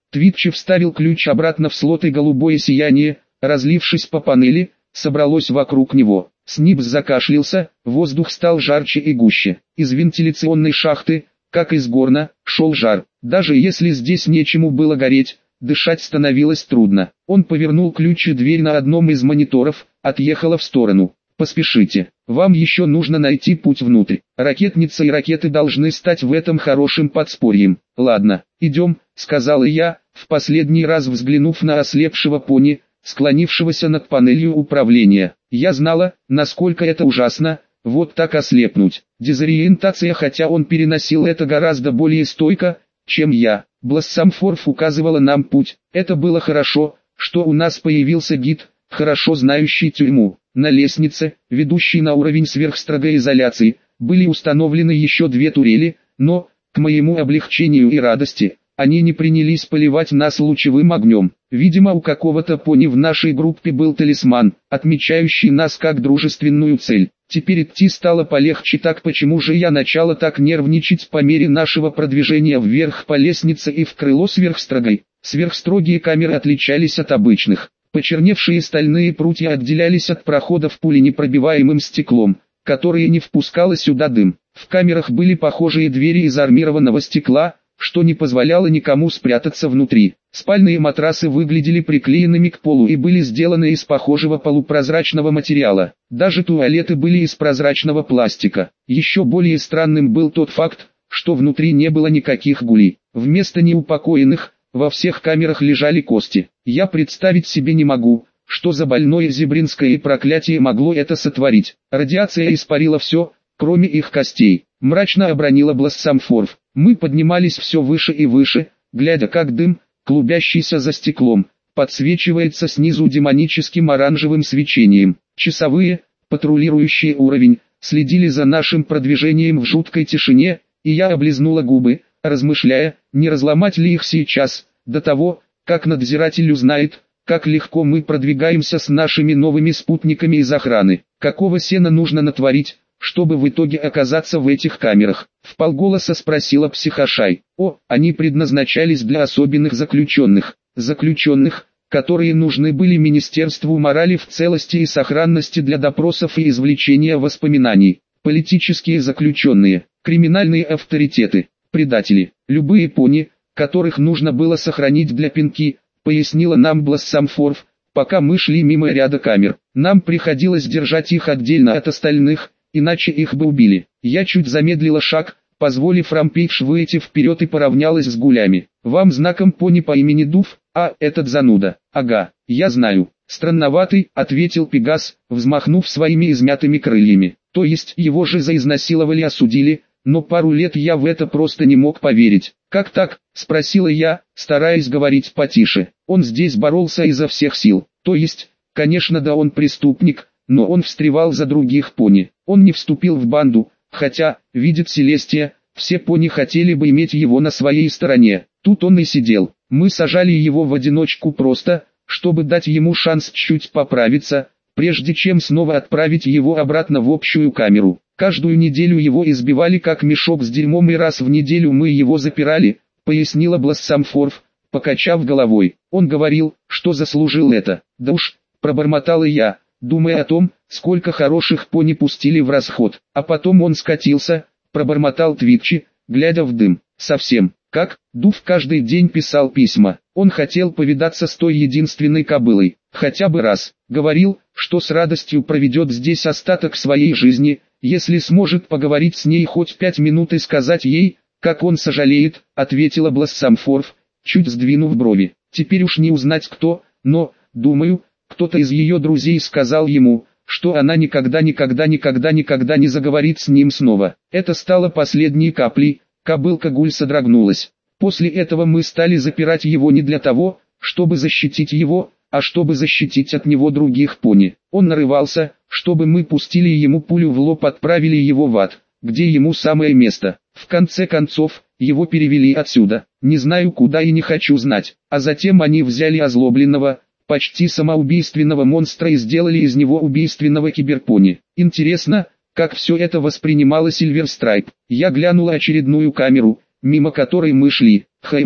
Твитчи вставил ключ обратно в слот, и голубое сияние, разлившись по панели, собралось вокруг него. Снипс закашлялся, воздух стал жарче и гуще. Из вентиляционной шахты, как из горна, шел жар. Даже если здесь нечему было гореть, дышать становилось трудно. Он повернул ключ, и дверь на одном из мониторов отъехала в сторону. «Поспешите, вам еще нужно найти путь внутрь. Ракетница и ракеты должны стать в этом хорошим подспорьем». «Ладно, идем», — сказала я, в последний раз взглянув на ослепшего пони, склонившегося над панелью управления. Я знала, насколько это ужасно, вот так ослепнуть. Дезориентация, хотя он переносил это гораздо более стойко, чем я. Блассамфорф указывала нам путь. Это было хорошо, что у нас появился гид, хорошо знающий тюрьму. На лестнице, ведущей на уровень сверхстрогой изоляции, были установлены еще две турели, но, к моему облегчению и радости, они не принялись поливать нас лучевым огнем. Видимо, у какого-то пони в нашей группе был талисман, отмечающий нас как дружественную цель. Теперь идти стало полегче, так почему же я начала так нервничать по мере нашего продвижения вверх по лестнице и в крыло сверхстрогой? Сверхстрогие камеры отличались от обычных. Почерневшие стальные прутья отделялись от проходов пуленепробиваемым стеклом, которое не впускало сюда дым. В камерах были похожие двери из армированного стекла, что не позволяло никому спрятаться внутри. Спальные матрасы выглядели приклеенными к полу и были сделаны из похожего полупрозрачного материала. Даже туалеты были из прозрачного пластика. Еще более странным был тот факт, что внутри не было никаких гулей. Вместо неупокоенных, во всех камерах лежали кости. Я представить себе не могу, что за больное зебринское проклятие могло это сотворить. Радиация испарила все, кроме их костей. Мрачно обронила Блассамфорф. Мы поднимались все выше и выше, глядя как дым, клубящийся за стеклом, подсвечивается снизу демоническим оранжевым свечением. Часовые, патрулирующие уровень, следили за нашим продвижением в жуткой тишине, и я облизнула губы, размышляя, не разломать ли их сейчас, до того, как надзиратель узнает, как легко мы продвигаемся с нашими новыми спутниками из охраны. Какого сена нужно натворить, чтобы в итоге оказаться в этих камерах? Вполголоса спросила Психошай. О, они предназначались для особенных заключенных. Заключенных, которые нужны были Министерству морали в целости и сохранности для допросов и извлечения воспоминаний. Политические заключенные, криминальные авторитеты, предатели, любые пони, которых нужно было сохранить для Пинки, пояснила нам Блассамфорф, пока мы шли мимо ряда камер. Нам приходилось держать их отдельно от остальных, иначе их бы убили. Я чуть замедлила шаг, позволив Рампейдж выйти вперед, и поравнялась с гулями. Вам знаком пони по имени Дуф? А, этот зануда. Ага, я знаю. Странноватый, ответил Пегас, взмахнув своими измятыми крыльями. То есть его же за изнасиловали осудили, но пару лет я в это просто не мог поверить. Как так? Спросила я, стараясь говорить потише. Он здесь боролся изо всех сил. То есть, конечно, да, он преступник, но он встревал за других пони. Он не вступил в банду, хотя, видит Селестия, все пони хотели бы иметь его на своей стороне. Тут он и сидел. Мы сажали его в одиночку просто, чтобы дать ему шанс чуть поправиться, прежде чем снова отправить его обратно в общую камеру. Каждую неделю его избивали как мешок с дерьмом, и раз в неделю мы его запирали, пояснила Блассамфорф, покачав головой. Он говорил, что заслужил это. Да уж, пробормотала я, думая о том, сколько хороших пони пустили в расход. А потом он скатился, пробормотал Твитчи, глядя в дым. Совсем, как, Дуф каждый день писал письма. Он хотел повидаться с той единственной кобылой, хотя бы раз. Говорил, что с радостью проведет здесь остаток своей жизни, если сможет поговорить с ней хоть пять минут и сказать ей, как он сожалеет, ответила Блассамфорф, чуть сдвинув брови. Теперь уж не узнать кто, но, думаю, кто-то из ее друзей сказал ему, что она никогда-никогда-никогда-никогда не заговорит с ним снова. Это стало последней каплей. Кобылка Гуль содрогнулась. После этого мы стали запирать его не для того, чтобы защитить его, а чтобы защитить от него других пони. Он нарывался, чтобы мы пустили ему пулю в лоб, отправили его в ад, где ему самое место. В конце концов, его перевели отсюда. Не знаю куда и не хочу знать. А затем они взяли озлобленного, почти самоубийственного монстра и сделали из него убийственного киберпони. Интересно, как все это воспринимала Сильверстрайп. Я глянула очередную камеру, мимо которой мы шли. Хэймэм,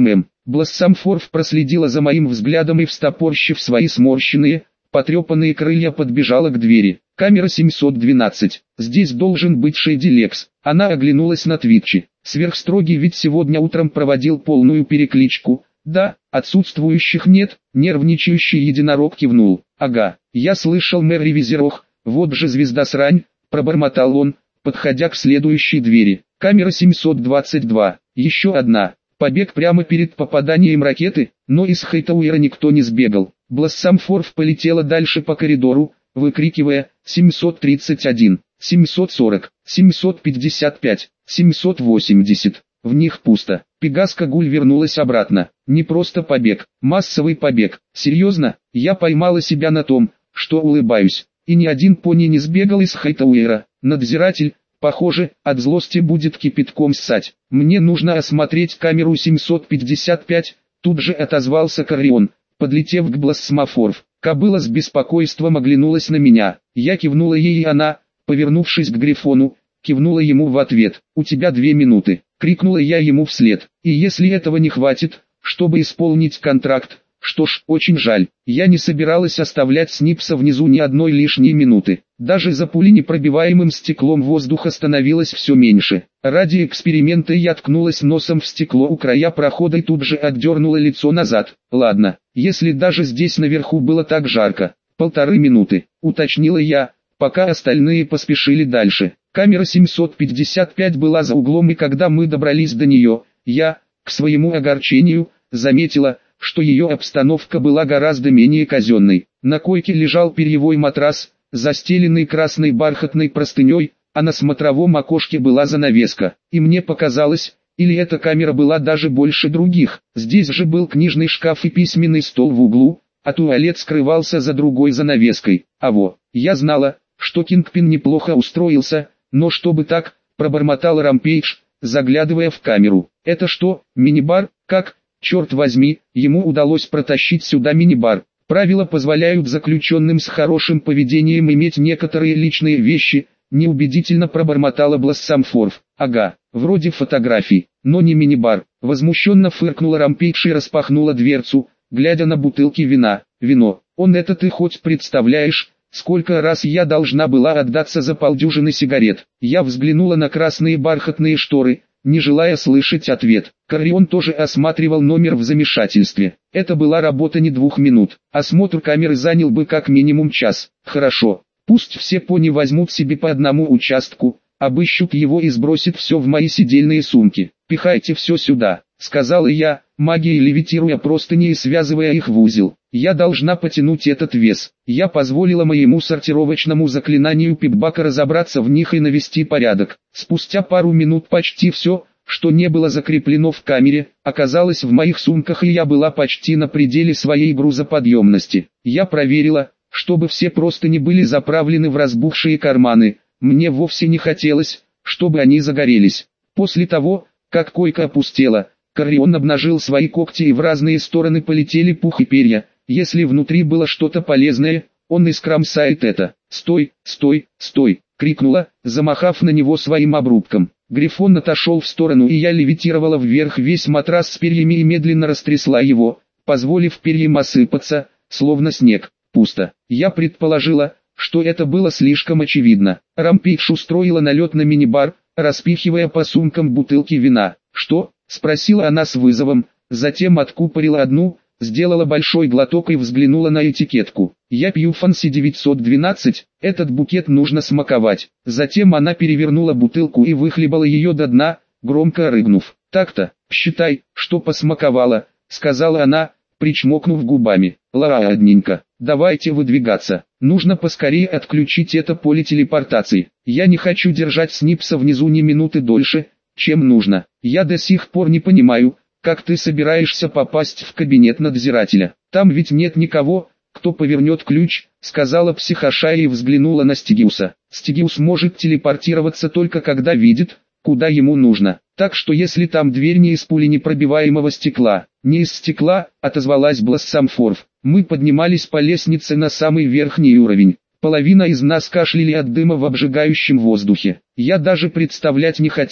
Блассамфорф проследила за моим взглядом и, встопорщив свои сморщенные, потрепанные крылья, подбежала к двери. Камера семьсот двенадцать. Здесь должен быть Шейди Лекс. Она оглянулась на Твитчи. Сверхстрогий ведь сегодня утром проводил полную перекличку. Да, отсутствующих нет. Нервничающий единорог кивнул. Ага, я слышал, Мэри Визерох, вот же звезда срань, пробормотал он, подходя к следующей двери. Камера семьсот двадцать два. Еще одна. Побег прямо перед попаданием ракеты, но из Хайтауэра никто не сбегал. Блассамфорф полетела дальше по коридору, выкрикивая «семьсот тридцать один, семьсот сорок, семьсот пятьдесят пять, семьсот восемьдесят». В них пусто. Пегаска Гуль вернулась обратно. Не просто побег, массовый побег. Серьезно, я поймала себя на том, что улыбаюсь. И ни один пони не сбегал из Хайтауэра. Надзиратель, похоже, от злости будет кипятком ссать. Мне нужно осмотреть камеру семьсот пятьдесят пять, тут же отозвался Каррион, подлетев к Блассамфорф. Кобыла с беспокойством оглянулась на меня. Я кивнула ей, и она, повернувшись к Грифону, кивнула ему в ответ. «У тебя две минуты», — крикнула я ему вслед. «И если этого не хватит, чтобы исполнить контракт, что ж, очень жаль, я не собиралась оставлять Снипса внизу ни одной лишней минуты. Даже за пуленепробиваемым стеклом воздуха становилось все меньше. Ради эксперимента я ткнулась носом в стекло у края прохода и тут же отдернула лицо назад. Ладно, если даже здесь наверху было так жарко. Полторы минуты, уточнила я, пока остальные поспешили дальше. Камера семьсот пятьдесят пять была за углом, и когда мы добрались до нее, я, к своему огорчению, заметила, что ее обстановка была гораздо менее казенной. На койке лежал перьевой матрас, застеленный красной бархатной простыней, а на смотровом окошке была занавеска. И мне показалось, или эта камера была даже больше других. Здесь же был книжный шкаф и письменный стол в углу, а туалет скрывался за другой занавеской. А во, я знала, что Кингпин неплохо устроился, но чтобы так, пробормотал Рампейдж, заглядывая в камеру. Это что, мини-бар, как? Черт возьми, ему удалось протащить сюда мини-бар. Правила позволяют заключенным с хорошим поведением иметь некоторые личные вещи, неубедительно пробормотала Блассамфорф. Ага, вроде фотографий, но не мини-бар. Возмущенно фыркнула Рампейдж и распахнула дверцу, глядя на бутылки вина. Вино, он это ты хоть представляешь? Сколько раз я должна была отдаться за полдюжины сигарет? Я взглянула на красные бархатные шторы, не желая слышать ответ. Каррион тоже осматривал номер в замешательстве. Это была работа не двух минут. Осмотр камеры занял бы как минимум час. Хорошо, пусть все пони возьмут себе по одному участку, обыщут его и сбросят все в мои сидельные сумки. «Пихайте все сюда», — сказала я, магией левитируя простыни и связывая их в узел. «Я должна потянуть этот вес». Я позволила моему сортировочному заклинанию Пипбака разобраться в них и навести порядок. Спустя пару минут почти все, что не было закреплено в камере, оказалось в моих сумках, и я была почти на пределе своей грузоподъемности. Я проверила, чтобы все простыни были заправлены в разбухшие карманы. Мне вовсе не хотелось, чтобы они загорелись. После того, как койка опустела, Каррион обнажил свои когти, и в разные стороны полетели пух и перья. Если внутри было что-то полезное, он искромсает это. «Стой, стой, стой!» — крикнула, замахав на него своим обрубком. Грифон отошел в сторону, и я левитировала вверх весь матрас с перьями и медленно растрясла его, позволив перьям осыпаться, словно снег. Пусто. Я предположила, что это было слишком очевидно. Рампейдж устроила налет на мини-бар, распихивая по сумкам бутылки вина. «Что?» — спросила она с вызовом, затем откупорила одну, сделала большой глоток и взглянула на этикетку. «Я пью Фанси девятьсот двенадцать, этот букет нужно смаковать». Затем она перевернула бутылку и выхлебала ее до дна, громко рыгнув. «Так-то, считай, что посмаковала», — сказала она, причмокнув губами. «Ладненько, давайте выдвигаться. Нужно поскорее отключить это поле телепортации. Я не хочу держать Снипса внизу ни минуты дольше, чем нужно. Я до сих пор не понимаю, как ты собираешься попасть в кабинет надзирателя. Там ведь нет никого, кто повернет ключ», — сказала психошая и взглянула на Стигиуса. «Стигиус может телепортироваться только когда видит, куда ему нужно. Так что если там дверь не из пуленепробиваемого стекла». «Не из стекла», — отозвалась Блассамфорф. Мы поднимались по лестнице на самый верхний уровень. Половина из нас кашляли от дыма в обжигающем воздухе. Я даже представлять не хотела,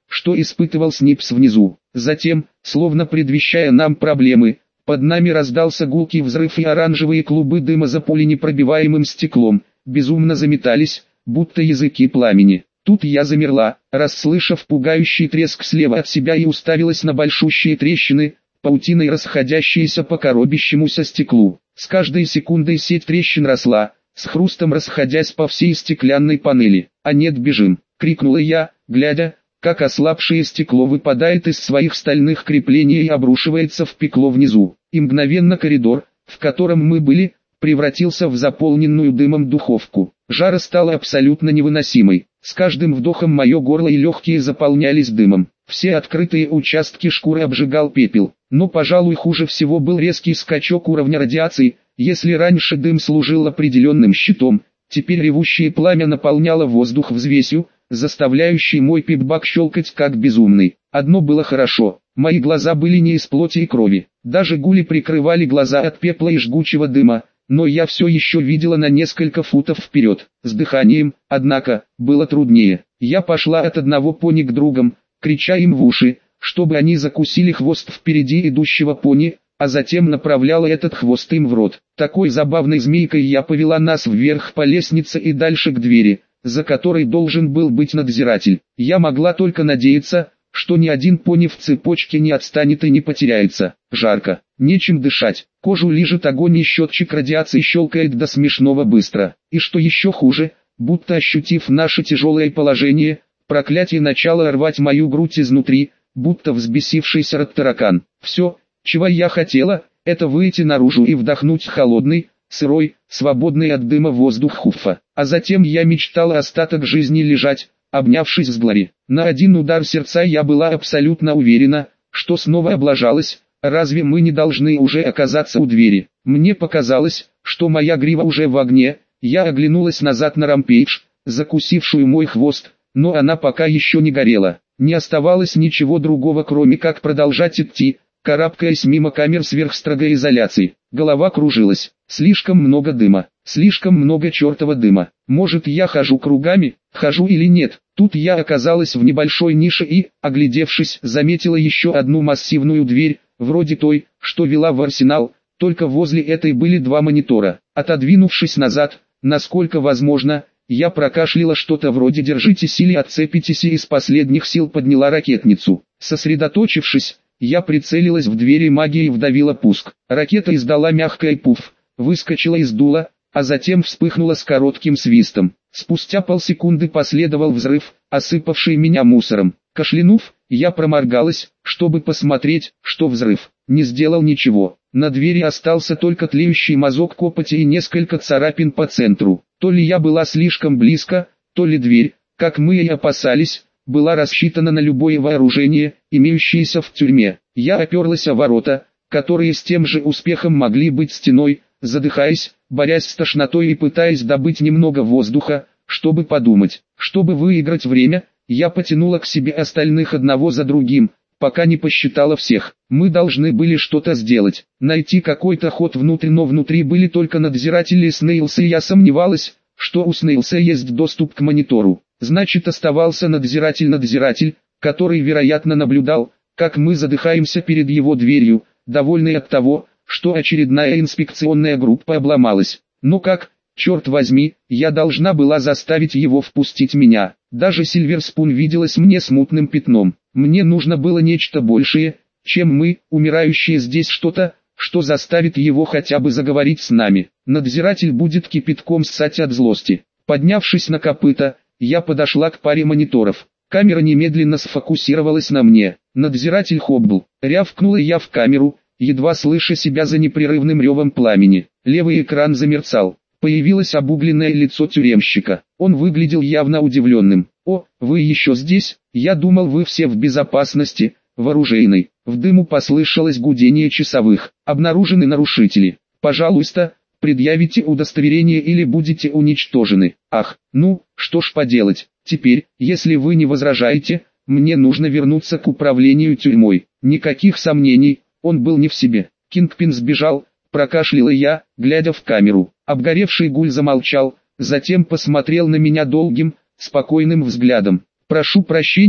что испытывал Снипс внизу. Затем, словно предвещая нам проблемы, под нами раздался гулкий взрыв, и оранжевые клубы дыма за пуленепробиваемым стеклом безумно заметались, будто языки пламени. Тут я замерла, расслышав пугающий треск слева от себя, и уставилась на большущие трещины, паутиной расходящиеся по коробящемуся стеклу. С каждой секундой сеть трещин росла, с хрустом расходясь по всей стеклянной панели. «А нет, бежим!» — крикнула я, глядя, как ослабшее стекло выпадает из своих стальных креплений и обрушивается в пекло внизу. И мгновенно коридор, в котором мы были, превратился в заполненную дымом духовку. Жара стала абсолютно невыносимой. С каждым вдохом мое горло и легкие заполнялись дымом. Все открытые участки шкуры обжигал пепел. Но, пожалуй, хуже всего был резкий скачок уровня радиации. Если раньше дым служил определенным щитом, теперь ревущее пламя наполняло воздух взвесью, заставляющий мой пипбак щелкать как безумный. Одно было хорошо: мои глаза были не из плоти и крови. Даже гули прикрывали глаза от пепла и жгучего дыма, но я все еще видела на несколько футов вперед. С дыханием, однако, было труднее. Я пошла от одного пони к другим, крича им в уши, чтобы они закусили хвост впереди идущего пони, а затем направляла этот хвост им в рот. Такой забавной змейкой я повела нас вверх по лестнице и дальше к двери, за которой должен был быть надзиратель. Я могла только надеяться, что ни один пони в цепочке не отстанет и не потеряется. Жарко, нечем дышать, кожу лижет огонь, и счетчик радиации щелкает до смешного быстро. И что еще хуже, будто ощутив наше тяжелое положение, проклятие начало рвать мою грудь изнутри, будто взбесившийся ротаракан. Все, чего я хотела, это выйти наружу и вдохнуть холодный, сырой, свободный от дыма воздух Хуффа. А затем я мечтала остаток жизни лежать, обнявшись с Глори. На один удар сердца я была абсолютно уверена, что снова облажалась. Разве мы не должны уже оказаться у двери? Мне показалось, что моя грива уже в огне. Я оглянулась назад на Рампейдж, закусившую мой хвост, но она пока еще не горела. Не оставалось ничего другого, кроме как продолжать идти, карабкаясь мимо камер сверхстрогой изоляции. Голова кружилась. Слишком много дыма. Слишком много чертова дыма. Может, я хожу кругами? Хожу или нет? Тут я оказалась в небольшой нише и, оглядевшись, заметила еще одну массивную дверь, вроде той, что вела в арсенал, только возле этой были два монитора. Отодвинувшись назад, насколько возможно, я прокашляла что-то вроде «держитесь» или «отцепитесь», и из последних сил подняла ракетницу. Сосредоточившись, я прицелилась в двери магии и вдавила пуск. Ракета издала мягкий пуф, выскочила из дула, а затем вспыхнула с коротким свистом. Спустя полсекунды последовал взрыв, осыпавший меня мусором. Кашлянув, я проморгалась, чтобы посмотреть, что взрыв не сделал ничего. На двери остался только тлеющий мазок копоти и несколько царапин по центру. То ли я была слишком близко, то ли дверь, как мы и опасались, была рассчитана на любое вооружение, имеющееся в тюрьме. Я оперлась о ворота, которые с тем же успехом могли быть стеной, задыхаясь, борясь с тошнотой и пытаясь добыть немного воздуха, чтобы подумать. Чтобы выиграть время, я потянула к себе остальных одного за другим, пока не посчитала всех. Мы должны были что-то сделать, найти какой-то ход внутрь, но внутри были только надзиратели Снейлса, и я сомневалась, что у Снейлса есть доступ к монитору. Значит, оставался надзиратель-надзиратель, который, вероятно, наблюдал, как мы задыхаемся перед его дверью, довольный от того, что очередная инспекционная группа обломалась. Но как, черт возьми, я должна была заставить его впустить меня? Даже Сильверспун виделась мне смутным пятном. Мне нужно было нечто большее, чем мы, умирающие здесь, что-то, что заставит его хотя бы заговорить с нами. Надзиратель будет кипятком ссать от злости. Поднявшись на копыта, я подошла к паре мониторов. Камера немедленно сфокусировалась на мне. Надзиратель Хоббл. Рявкнула я в камеру, едва слыша себя за непрерывным ревом пламени. Левый экран замерцал. Появилось обугленное лицо тюремщика. Он выглядел явно удивленным. «О, вы еще здесь? Я думал, вы все в безопасности, в оружейной». В дыму послышалось гудение часовых. «Обнаружены нарушители. Пожалуйста, предъявите удостоверение или будете уничтожены». Ах, ну, что ж поделать. Теперь, если вы не возражаете, мне нужно вернуться к управлению тюрьмой. Никаких сомнений, он был не в себе. Кингпин сбежал, прокашляла я, глядя в камеру. Обгоревший гуль замолчал, затем посмотрел на меня долгим, спокойным взглядом. «Прошу прощения,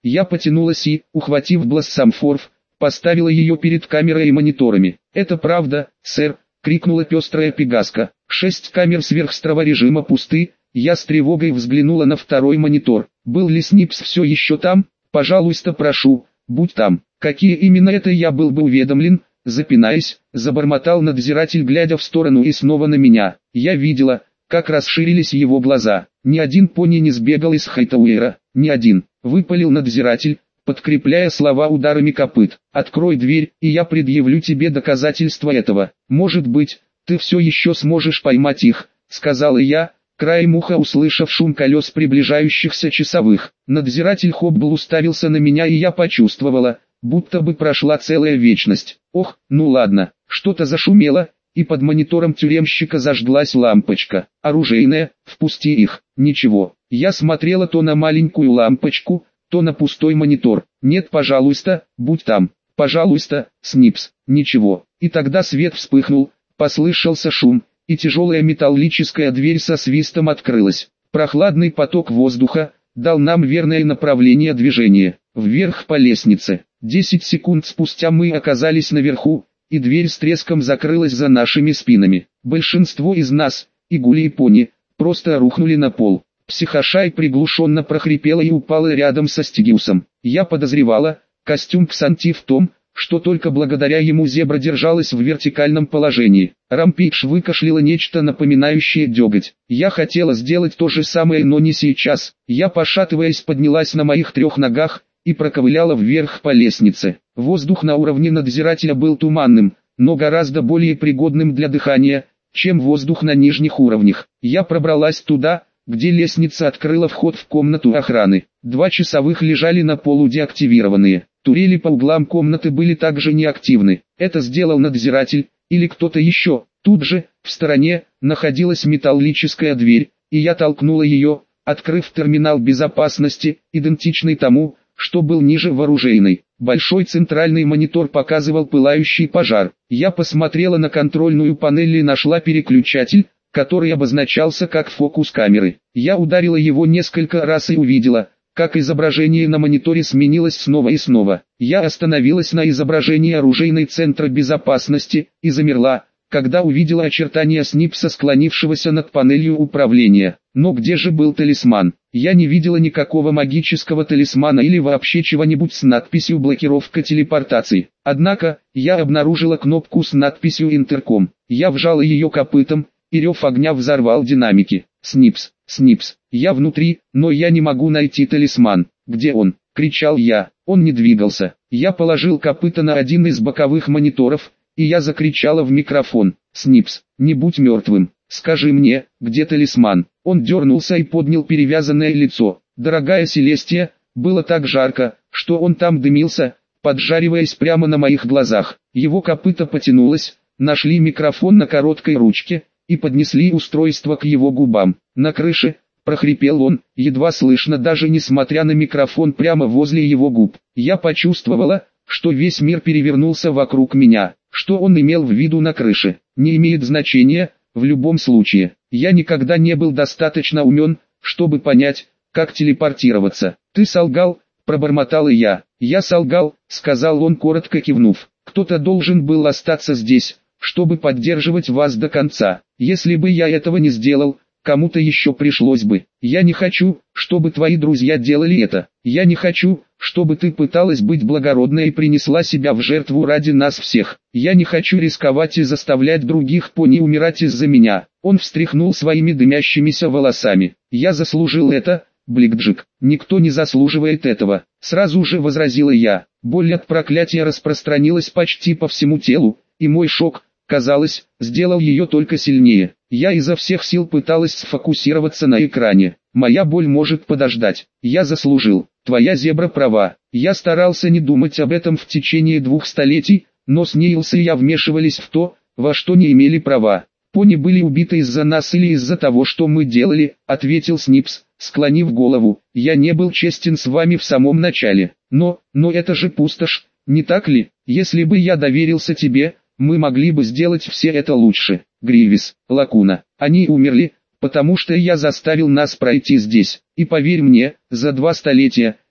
Я потянулась и, ухватив Блассамфорф, поставила ее перед камерой и мониторами. «Это правда, сэр», — крикнула пестрая пегаска. «Шесть камер сверхстрого режима пусты». Я с тревогой взглянула на второй монитор. «Был ли Снипс все еще там? Пожалуйста, прошу, будь там». «Какие именно это я был бы уведомлен?» Запинаясь, забормотал надзиратель, глядя в сторону и снова на меня. Я видела, как расширились его глаза. Ни один пони не сбегал из Хайтауэра, ни один. Выпалил надзиратель, подкрепляя слова ударами копыт. «Открой дверь, и я предъявлю тебе доказательства этого. Может быть, ты все еще сможешь поймать их», — сказала я, краем уха услышав шум колес приближающихся часовых. Надзиратель Хоббл уставился на меня, и я почувствовала, будто бы прошла целая вечность. Ох, ну ладно, что-то зашумело, и под монитором тюремщика зажглась лампочка. «Оружейная, впусти их». Ничего. Я смотрела то на маленькую лампочку, то на пустой монитор. «Нет, пожалуйста, будь там. Пожалуйста, Снипс». Ничего. И тогда свет вспыхнул, послышался шум, и тяжелая металлическая дверь со свистом открылась. Прохладный поток воздуха дал нам верное направление движения, вверх по лестнице. Десять секунд спустя мы оказались наверху, и дверь с треском закрылась за нашими спинами. Большинство из нас, и Гули и Пони, просто рухнули на пол. Психошай приглушенно прохрипела и упала рядом со Стигиусом. Я подозревала, костюм Ксанти в том, что только благодаря ему зебра держалась в вертикальном положении. Рампейдж выкашляла нечто напоминающее деготь. Я хотела сделать то же самое, но не сейчас. Я, пошатываясь, поднялась на моих трех ногах и проковыляла вверх по лестнице. Воздух на уровне надзирателя был туманным, но гораздо более пригодным для дыхания, чем воздух на нижних уровнях. Я пробралась туда, где лестница открыла вход в комнату охраны. Два часовых лежали на полу деактивированные. Турели по углам комнаты были также неактивны. Это сделал надзиратель, или кто-то еще. Тут же, в стороне, находилась металлическая дверь, и я толкнула ее, открыв терминал безопасности, идентичный тому, что был ниже в оружейной. Большой центральный монитор показывал пылающий пожар. Я посмотрела на контрольную панель и нашла переключатель, который обозначался как фокус камеры. Я ударила его несколько раз и увидела, как изображение на мониторе сменилось снова и снова. Я остановилась на изображении оружейной центра безопасности и замерла, когда увидела очертания Снипса, склонившегося над панелью управления. Но где же был талисман? Я не видела никакого магического талисмана или вообще чего-нибудь с надписью «Блокировка телепортации». Однако, я обнаружила кнопку с надписью «Интерком». Я вжала ее копытом, и рев огня взорвал динамики. «Снипс! Снипс! Я внутри, но я не могу найти талисман. Где он?» — кричал я. Он не двигался. Я положил копыта на один из боковых мониторов, и я закричала в микрофон: «Снипс, не будь мертвым! Скажи мне, где талисман?» Он дернулся и поднял перевязанное лицо. «Дорогая Селестия, было так жарко, что он там дымился, поджариваясь прямо на моих глазах». Его копыто потянулось, нашли микрофон на короткой ручке и поднесли устройство к его губам. «На крыше», — прохрипел он, едва слышно даже несмотря на микрофон прямо возле его губ. Я почувствовала, что весь мир перевернулся вокруг меня. Что он имел в виду на крыше, не имеет значения, в любом случае. Я никогда не был достаточно умен, чтобы понять, как телепортироваться. «Ты солгал», — пробормотал и я. «Я солгал», — сказал он, коротко кивнув. «Кто-то должен был остаться здесь, чтобы поддерживать вас до конца. Если бы я этого не сделал, кому-то еще пришлось бы. Я не хочу, чтобы твои друзья делали это. Я не хочу, чтобы ты пыталась быть благородной и принесла себя в жертву ради нас всех. Я не хочу рисковать и заставлять других пони умирать из-за меня». Он встряхнул своими дымящимися волосами. «Я заслужил это, Бликджик». «Никто не заслуживает этого», — сразу же возразила я. Боль от проклятия распространилась почти по всему телу, и мой шок, казалось, сделал ее только сильнее. Я изо всех сил пыталась сфокусироваться на экране. «Моя боль может подождать. Я заслужил. Твоя зебра права». Я старался не думать об этом в течение двух столетий, но Снейлс и я вмешивались в то, во что не имели права. «Пони были убиты из-за нас или из-за того, что мы делали», — ответил Снипс, склонив голову. «Я не был честен с вами в самом начале. Но, но это же пустошь, не так ли? Если бы я доверился тебе, мы могли бы сделать все это лучше. Гривис, Лакуна, они умерли, потому что я заставил нас пройти здесь. И поверь мне, за два столетия,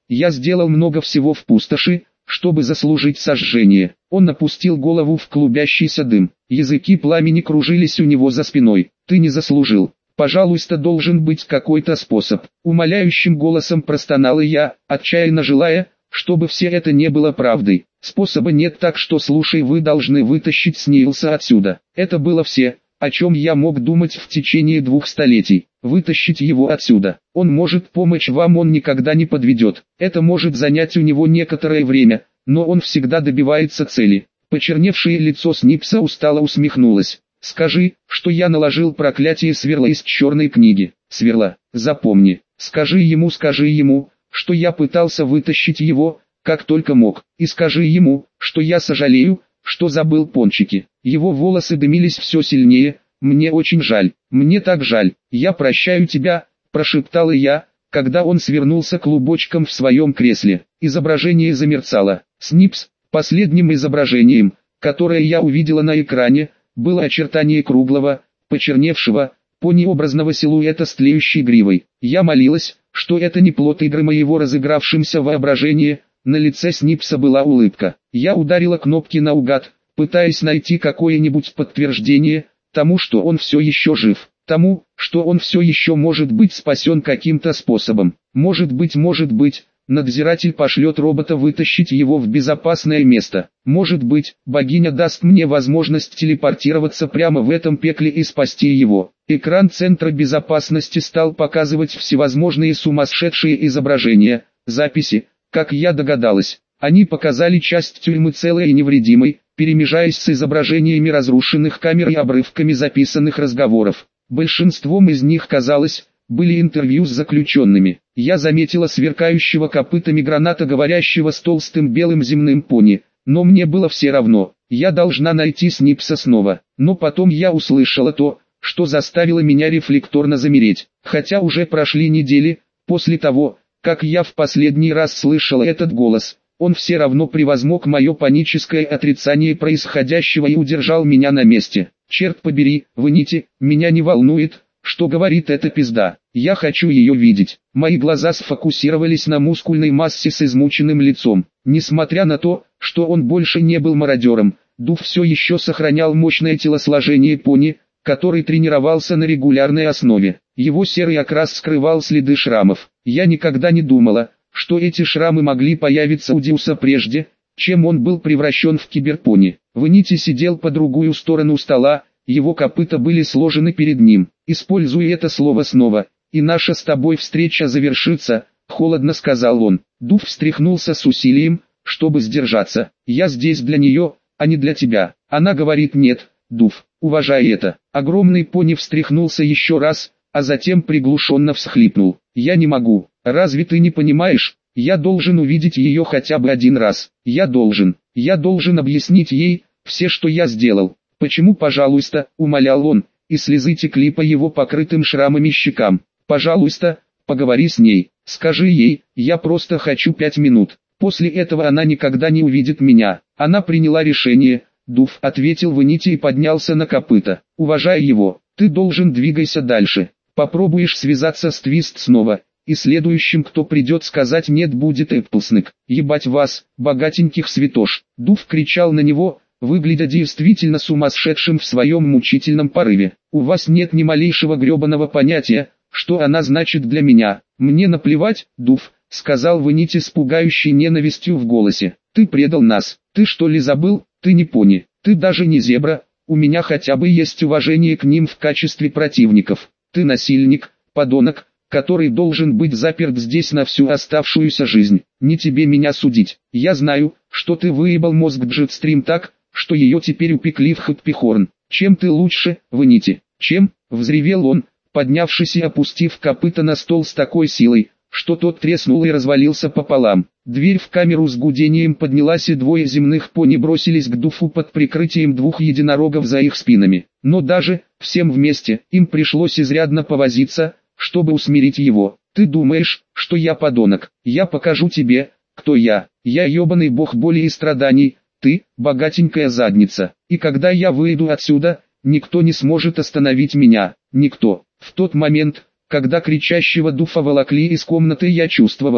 Я сделал много всего в пустоши, чтобы заслужить сожжение. Он опустил голову в клубящийся дым. Языки пламени кружились у него за спиной. Ты не заслужил. Пожалуйста, должен быть какой-то способ. Умоляющим голосом простонала я, отчаянно желая, чтобы все это не было правдой. Способа нет, так что слушай, вы должны вытащить Снейлса отсюда. Это было все, о чем я мог думать в течение двух столетий. Вытащить его отсюда. Он может помочь вам, он никогда не подведет. Это может занять у него некоторое время, но он всегда добивается цели. Почерневшее лицо Снипса устало усмехнулось. Скажи, что я наложил проклятие Сверла из черной книги. Сверла, запомни. Скажи ему, скажи ему, что я пытался вытащить его, как только мог. И скажи ему, что я сожалею, что забыл пончики. Его волосы дымились все сильнее. Мне очень жаль, мне так жаль. Я прощаю тебя, прошептала я, когда он свернулся клубочком в своем кресле. Изображение замерцало. Снипс, последним изображением, которое я увидела на экране, было очертание круглого, почерневшего, понеобразного силуэта с тлеющей гривой. Я молилась, что это не плод игры моего разыгравшимся воображения. На лице Снипса была улыбка. Я ударила кнопки наугад, пытаясь найти какое-нибудь подтверждение тому, что он все еще жив, тому, что он все еще может быть спасен каким-то способом. Может быть, может быть, надзиратель пошлет робота вытащить его в безопасное место. Может быть, богиня даст мне возможность телепортироваться прямо в этом пекле и спасти его. Экран Центра безопасности стал показывать всевозможные сумасшедшие изображения, записи, как я догадалась. Они показали часть тюрьмы целой и невредимой, перемежаясь с изображениями разрушенных камер и обрывками записанных разговоров. Большинством из них, казалось, были интервью с заключенными. Я заметила сверкающего копытами граната, говорящего с толстым белым земным пони, но мне было все равно. Я должна найти Снипса снова. Но потом я услышала то, что заставило меня рефлекторно замереть. Хотя уже прошли недели, после того, как я в последний раз слышала этот голос, он все равно превозмог мое паническое отрицание происходящего и удержал меня на месте. Черт побери, Ванити, меня не волнует, что говорит эта пизда. Я хочу ее видеть. Мои глаза сфокусировались на мускульной массе с измученным лицом. Несмотря на то, что он больше не был мародером, Дуф все еще сохранял мощное телосложение пони, который тренировался на регулярной основе. Его серый окрас скрывал следы шрамов. Я никогда не думала, что эти шрамы могли появиться у Диуса прежде, чем он был превращен в киберпони. Ванити сидел по другую сторону стола, его копыта были сложены перед ним. «Используй это слово снова, и наша с тобой встреча завершится», — холодно сказал он. Дуф встряхнулся с усилием, чтобы сдержаться. «Я здесь для нее, а не для тебя». Она говорит: «Нет, Дуф, уважай это». Огромный пони встряхнулся еще раз, а затем приглушенно всхлипнул. «Я не могу. Разве ты не понимаешь? Я должен увидеть ее хотя бы один раз. Я должен. Я должен объяснить ей все, что я сделал». «Почему, пожалуйста», — умолял он, и слезы текли по его покрытым шрамами щекам. «Пожалуйста, поговори с ней. Скажи ей, я просто хочу пять минут. После этого она никогда не увидит меня». Она приняла решение. «Дуф», — ответил Ванити и поднялся на копыта. «Уважай его. Ты должен двигайся дальше. Попробуешь связаться с Твист снова, и следующим, кто придет сказать нет, будет Эпплснек. Ебать вас, богатеньких святош». Дуф кричал на него, выглядя действительно сумасшедшим в своем мучительном порыве. «У вас нет ни малейшего гребаного понятия, что она значит для меня». «Мне наплевать, Дуф», — сказал Ванити с пугающей ненавистью в голосе. «Ты предал нас. Ты что ли забыл? Ты не пони. Ты даже не зебра. У меня хотя бы есть уважение к ним в качестве противников. Ты насильник, подонок, который должен быть заперт здесь на всю оставшуюся жизнь. Не тебе меня судить. Я знаю, что ты выебал мозг Джетстрим так, что ее теперь упекли в Хэппихорн. Чем ты лучше, Ванити? Чем?» — взревел он, поднявшись и опустив копыта на стол с такой силой, что тот треснул и развалился пополам. Дверь в камеру с гудением поднялась, и двое земных пони бросились к Дуфу под прикрытием двух единорогов за их спинами. Но даже, всем вместе, им пришлось изрядно повозиться, чтобы усмирить его. «Ты думаешь, что я подонок? Я покажу тебе, кто я. Я ебаный бог боли и страданий. Ты, богатенькая задница. И когда я выйду отсюда, никто не сможет остановить меня. Никто». В тот момент, когда кричащего Дуфа волокли из комнаты, я чувствовала,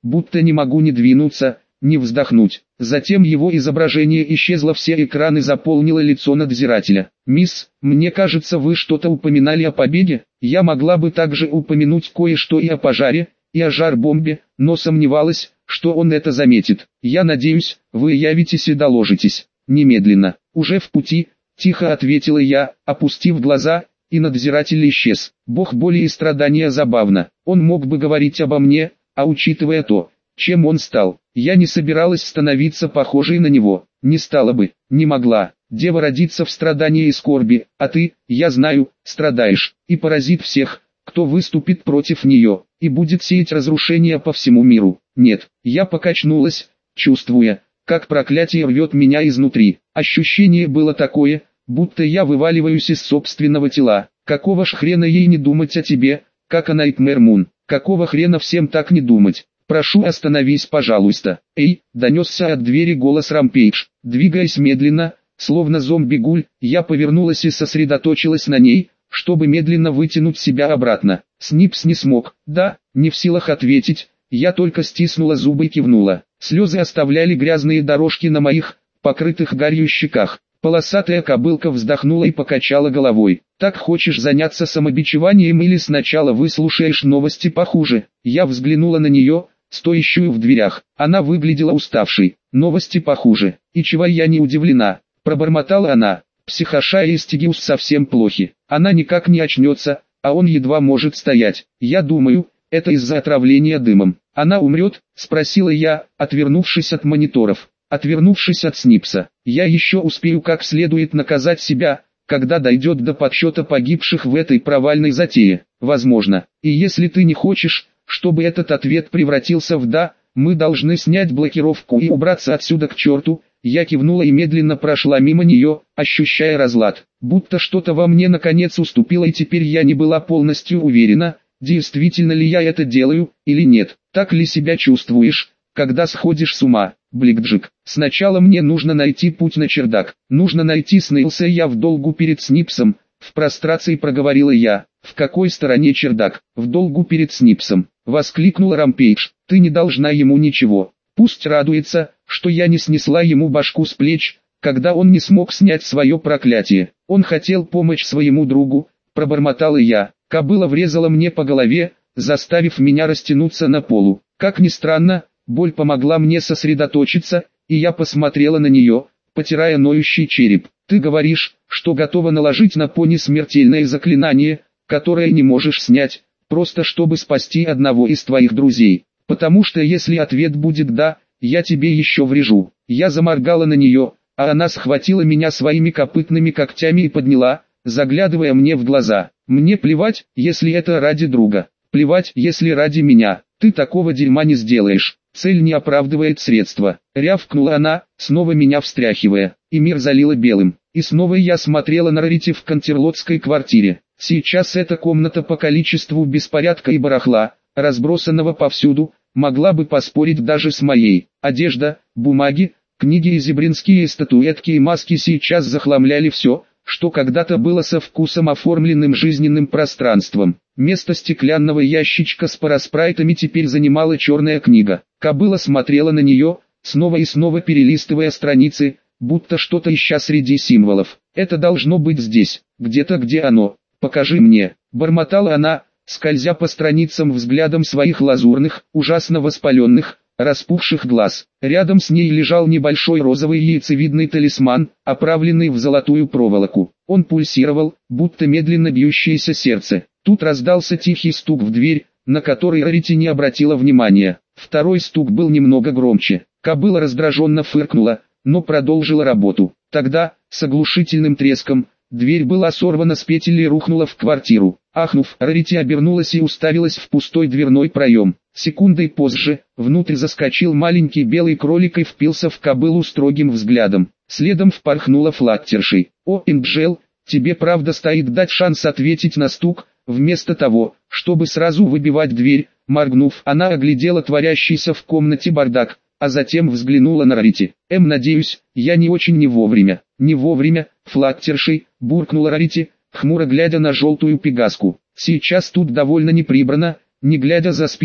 будто не могу ни двинуться, ни вздохнуть. Затем его изображение исчезло, все экраны заполнило лицо надзирателя. «Мисс, мне кажется, вы что-то упоминали о побеге? Я могла бы также упомянуть кое-что и о пожаре, и о жар-бомбе, но сомневалась, что он это заметит. Я надеюсь, вы явитесь и доложитесь. Немедленно. Уже в пути», — тихо ответила я, опустив глаза, и надзиратель исчез. Бог боли и страдания забавно. Он мог бы говорить обо мне, а учитывая то, чем он стал, я не собиралась становиться похожей на него. Не стала бы, не могла. Дева родится в страдании и скорби, а ты, я знаю, страдаешь, и поразит всех, кто выступит против нее, и будет сеять разрушение по всему миру. Нет, я покачнулась, чувствуя, как проклятие рвет меня изнутри. Ощущение было такое, будто я вываливаюсь из собственного тела. Какого ж хрена ей не думать о тебе, как о Найтмэр Мун? Какого хрена всем так не думать? «Прошу, остановись, пожалуйста». «Эй!» — донесся от двери голос Рампейдж. Двигаясь медленно, словно зомби-гуль, я повернулась и сосредоточилась на ней, чтобы медленно вытянуть себя обратно. Снипс не смог. «Да», не в силах ответить, я только стиснула зубы и кивнула. Слезы оставляли грязные дорожки на моих, покрытых гарью щеках. Полосатая кобылка вздохнула и покачала головой. «Так хочешь заняться самобичеванием или сначала выслушаешь новости похуже?» Я взглянула на нее, стоящую в дверях. Она выглядела уставшей. «Новости похуже. И чего я не удивлена?» Пробормотала она. «Психоша и Стигиус совсем плохи. Она никак не очнется, а он едва может стоять. Я думаю, это из-за отравления дымом. Она умрет?» — спросила я, отвернувшись от мониторов. Отвернувшись от Снипса, я еще успею как следует наказать себя, когда дойдет до подсчета погибших в этой провальной затее. Возможно. И если ты не хочешь, чтобы этот ответ превратился в «да», мы должны снять блокировку и убраться отсюда к черту. Я кивнула и медленно прошла мимо нее, ощущая разлад. Будто что-то во мне наконец уступило, и теперь я не была полностью уверена, действительно ли я это делаю, или нет. Так ли себя чувствуешь, когда сходишь с ума? Бликджик. Сначала мне нужно найти путь на чердак. Нужно найти Снейлса. Я в долгу перед Снипсом. В прострации проговорила я. В какой стороне чердак? В долгу перед Снипсом. Воскликнула Рампейдж. Ты не должна ему ничего. Пусть радуется, что я не снесла ему башку с плеч, когда он не смог снять свое проклятие. Он хотел помочь своему другу, пробормотала я. Кобыла врезала мне по голове, заставив меня растянуться на полу. Как ни странно, боль помогла мне сосредоточиться, и я посмотрела на нее, потирая ноющий череп. «Ты говоришь, что готова наложить на пони смертельное заклинание, которое не можешь снять, просто чтобы спасти одного из твоих друзей. Потому что если ответ будет «да», я тебе еще врежу». Я заморгала на нее, а она схватила меня своими копытными когтями и подняла, заглядывая мне в глаза. «Мне плевать, если это ради друга. Плевать, если ради меня. Ты такого дерьма не сделаешь. Цель не оправдывает средства», — рявкнула она, снова меня встряхивая, и мир залило белым. И снова я смотрела на Рарити в Кантерлотской квартире. Сейчас эта комната по количеству беспорядка и барахла, разбросанного повсюду, могла бы поспорить даже с моей. Одежда, бумаги, книги и зебринские статуэтки и маски сейчас захламляли все, что когда-то было со вкусом оформленным жизненным пространством. Место стеклянного ящичка с параспрайтами теперь занимала черная книга. Кобыла смотрела на нее, снова и снова перелистывая страницы, будто что-то ища среди символов. «Это должно быть здесь, где-то, где оно. Покажи мне», — бормотала она, скользя по страницам взглядом своих лазурных, ужасно воспаленных, распухших глаз. Рядом с ней лежал небольшой розовый яйцевидный талисман, оправленный в золотую проволоку. Он пульсировал, будто медленно бьющееся сердце. Тут раздался тихий стук в дверь, на который Рарити не обратила внимания. Второй стук был немного громче. Кобыла раздраженно фыркнула, но продолжила работу. Тогда, с оглушительным треском, дверь была сорвана с петель и рухнула в квартиру. Ахнув, Рарити обернулась и уставилась в пустой дверной проем. Секундой позже, внутрь заскочил маленький белый кролик и впился в кобылу строгим взглядом. Следом впорхнула Флаттерши. «О, Энджел, тебе правда стоит дать шанс ответить на стук?» Вместо того, чтобы сразу выбивать дверь, моргнув, она оглядела творящийся в комнате бардак, а затем взглянула на Рарити. «Эм, надеюсь, я не очень не вовремя». «Не вовремя, Флаттерши», буркнула Рарити, хмуро глядя на желтую пегаску. «Сейчас тут довольно не прибрано», не глядя за спину,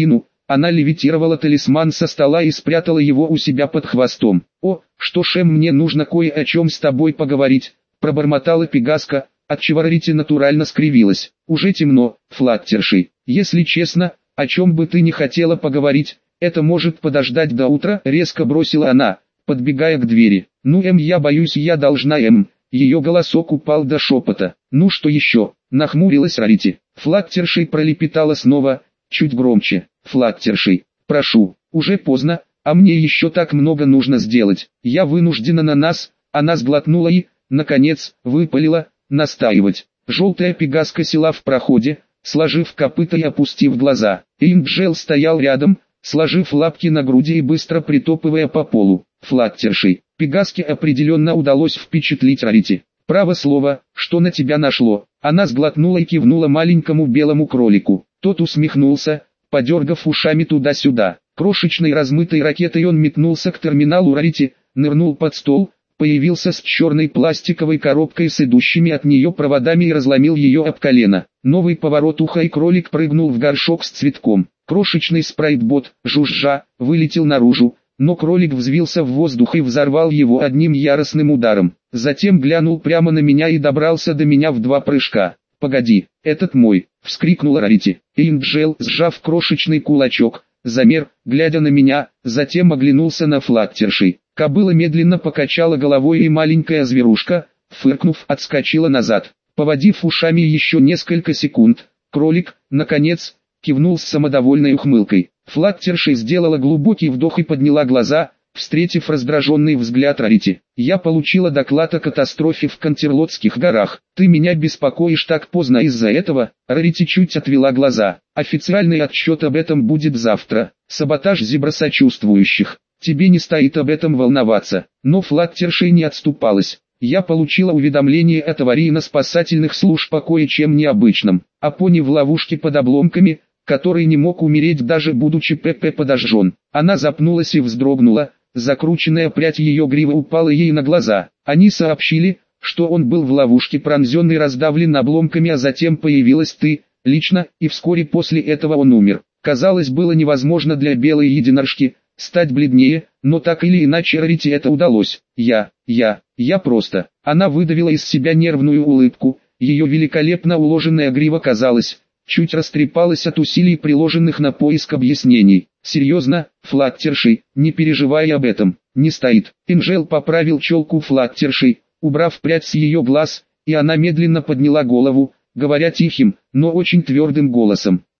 Она левитировала талисман со стола и спрятала его у себя под хвостом. «О, что ж, Эм, мне нужно кое о чем с тобой поговорить», пробормотала Пегаска, отчего Рарити натурально скривилась. «Уже темно, Флаттерши. Если честно, о чем бы ты ни хотела поговорить, это может подождать до утра», резко бросила она, подбегая к двери. «Ну, Эм, я боюсь, я должна, Эм». Ее голосок упал до шепота. «Ну что еще?» Нахмурилась Рарити. Флаттерши пролепетала снова, чуть громче. «Флаттерши, прошу, уже поздно, а мне еще так много нужно сделать. Я вынуждена на нас». Она сглотнула и, наконец, выпалила: «настаивать». Желтая Пегаска села в проходе, сложив копыта и опустив глаза. Инджел стоял рядом, сложив лапки на груди и быстро притопывая по полу. Флаттерши. Пегаске определенно удалось впечатлить Рарити. «Право слово, что на тебя нашло?» Она сглотнула и кивнула маленькому белому кролику. Тот усмехнулся, подергав ушами туда-сюда. Крошечной размытой ракетой он метнулся к терминалу Рарити, нырнул под стол, появился с черной пластиковой коробкой с идущими от нее проводами и разломил ее об колено. Новый поворот уха, и кролик прыгнул в горшок с цветком. Крошечный спрайтбот, жужжа, вылетел наружу, но кролик взвился в воздух и взорвал его одним яростным ударом. Затем глянул прямо на меня и добрался до меня в два прыжка. «Погоди, этот мой!» — вскрикнула Рарити. Инджел, сжав крошечный кулачок, замер, глядя на меня, затем оглянулся на Флаттерши. Кобыла медленно покачала головой, и маленькая зверушка, фыркнув, отскочила назад. Поводив ушами еще несколько секунд, кролик, наконец, кивнул с самодовольной ухмылкой. Флаттерши сделала глубокий вдох и подняла глаза, встретив раздраженный взгляд Рарити. «Я получила доклад о катастрофе в Кантерлотских горах. Ты меня беспокоишь так поздно из-за этого?» Рарити чуть отвела глаза. «Официальный отчет об этом будет завтра. Саботаж зебросочувствующих. Тебе не стоит об этом волноваться». Но Флаттерши не отступалась. «Я получила уведомление от аварийно-спасательных служб о кое-чем необычном. О пони в ловушке под обломками, который не мог умереть, даже будучи ПП подожжен». Она запнулась и вздрогнула, закрученная прядь ее гривы упала ей на глаза. «Они сообщили, что он был в ловушке, пронзен и раздавлен обломками, а затем появилась ты, лично, и вскоре после этого он умер». Казалось, было невозможно для белой единорожки стать бледнее, но так или иначе Рарити это удалось. «Я, я, я просто...» Она выдавила из себя нервную улыбку, ее великолепно уложенная грива, казалось, чуть растрепалась от усилий, приложенных на поиск объяснений. «Серьезно, Флаттерши, не переживай об этом, не стоит». Инджел поправил челку Флаттерши, убрав прядь с ее глаз, и она медленно подняла голову, говоря тихим, но очень твердым голосом: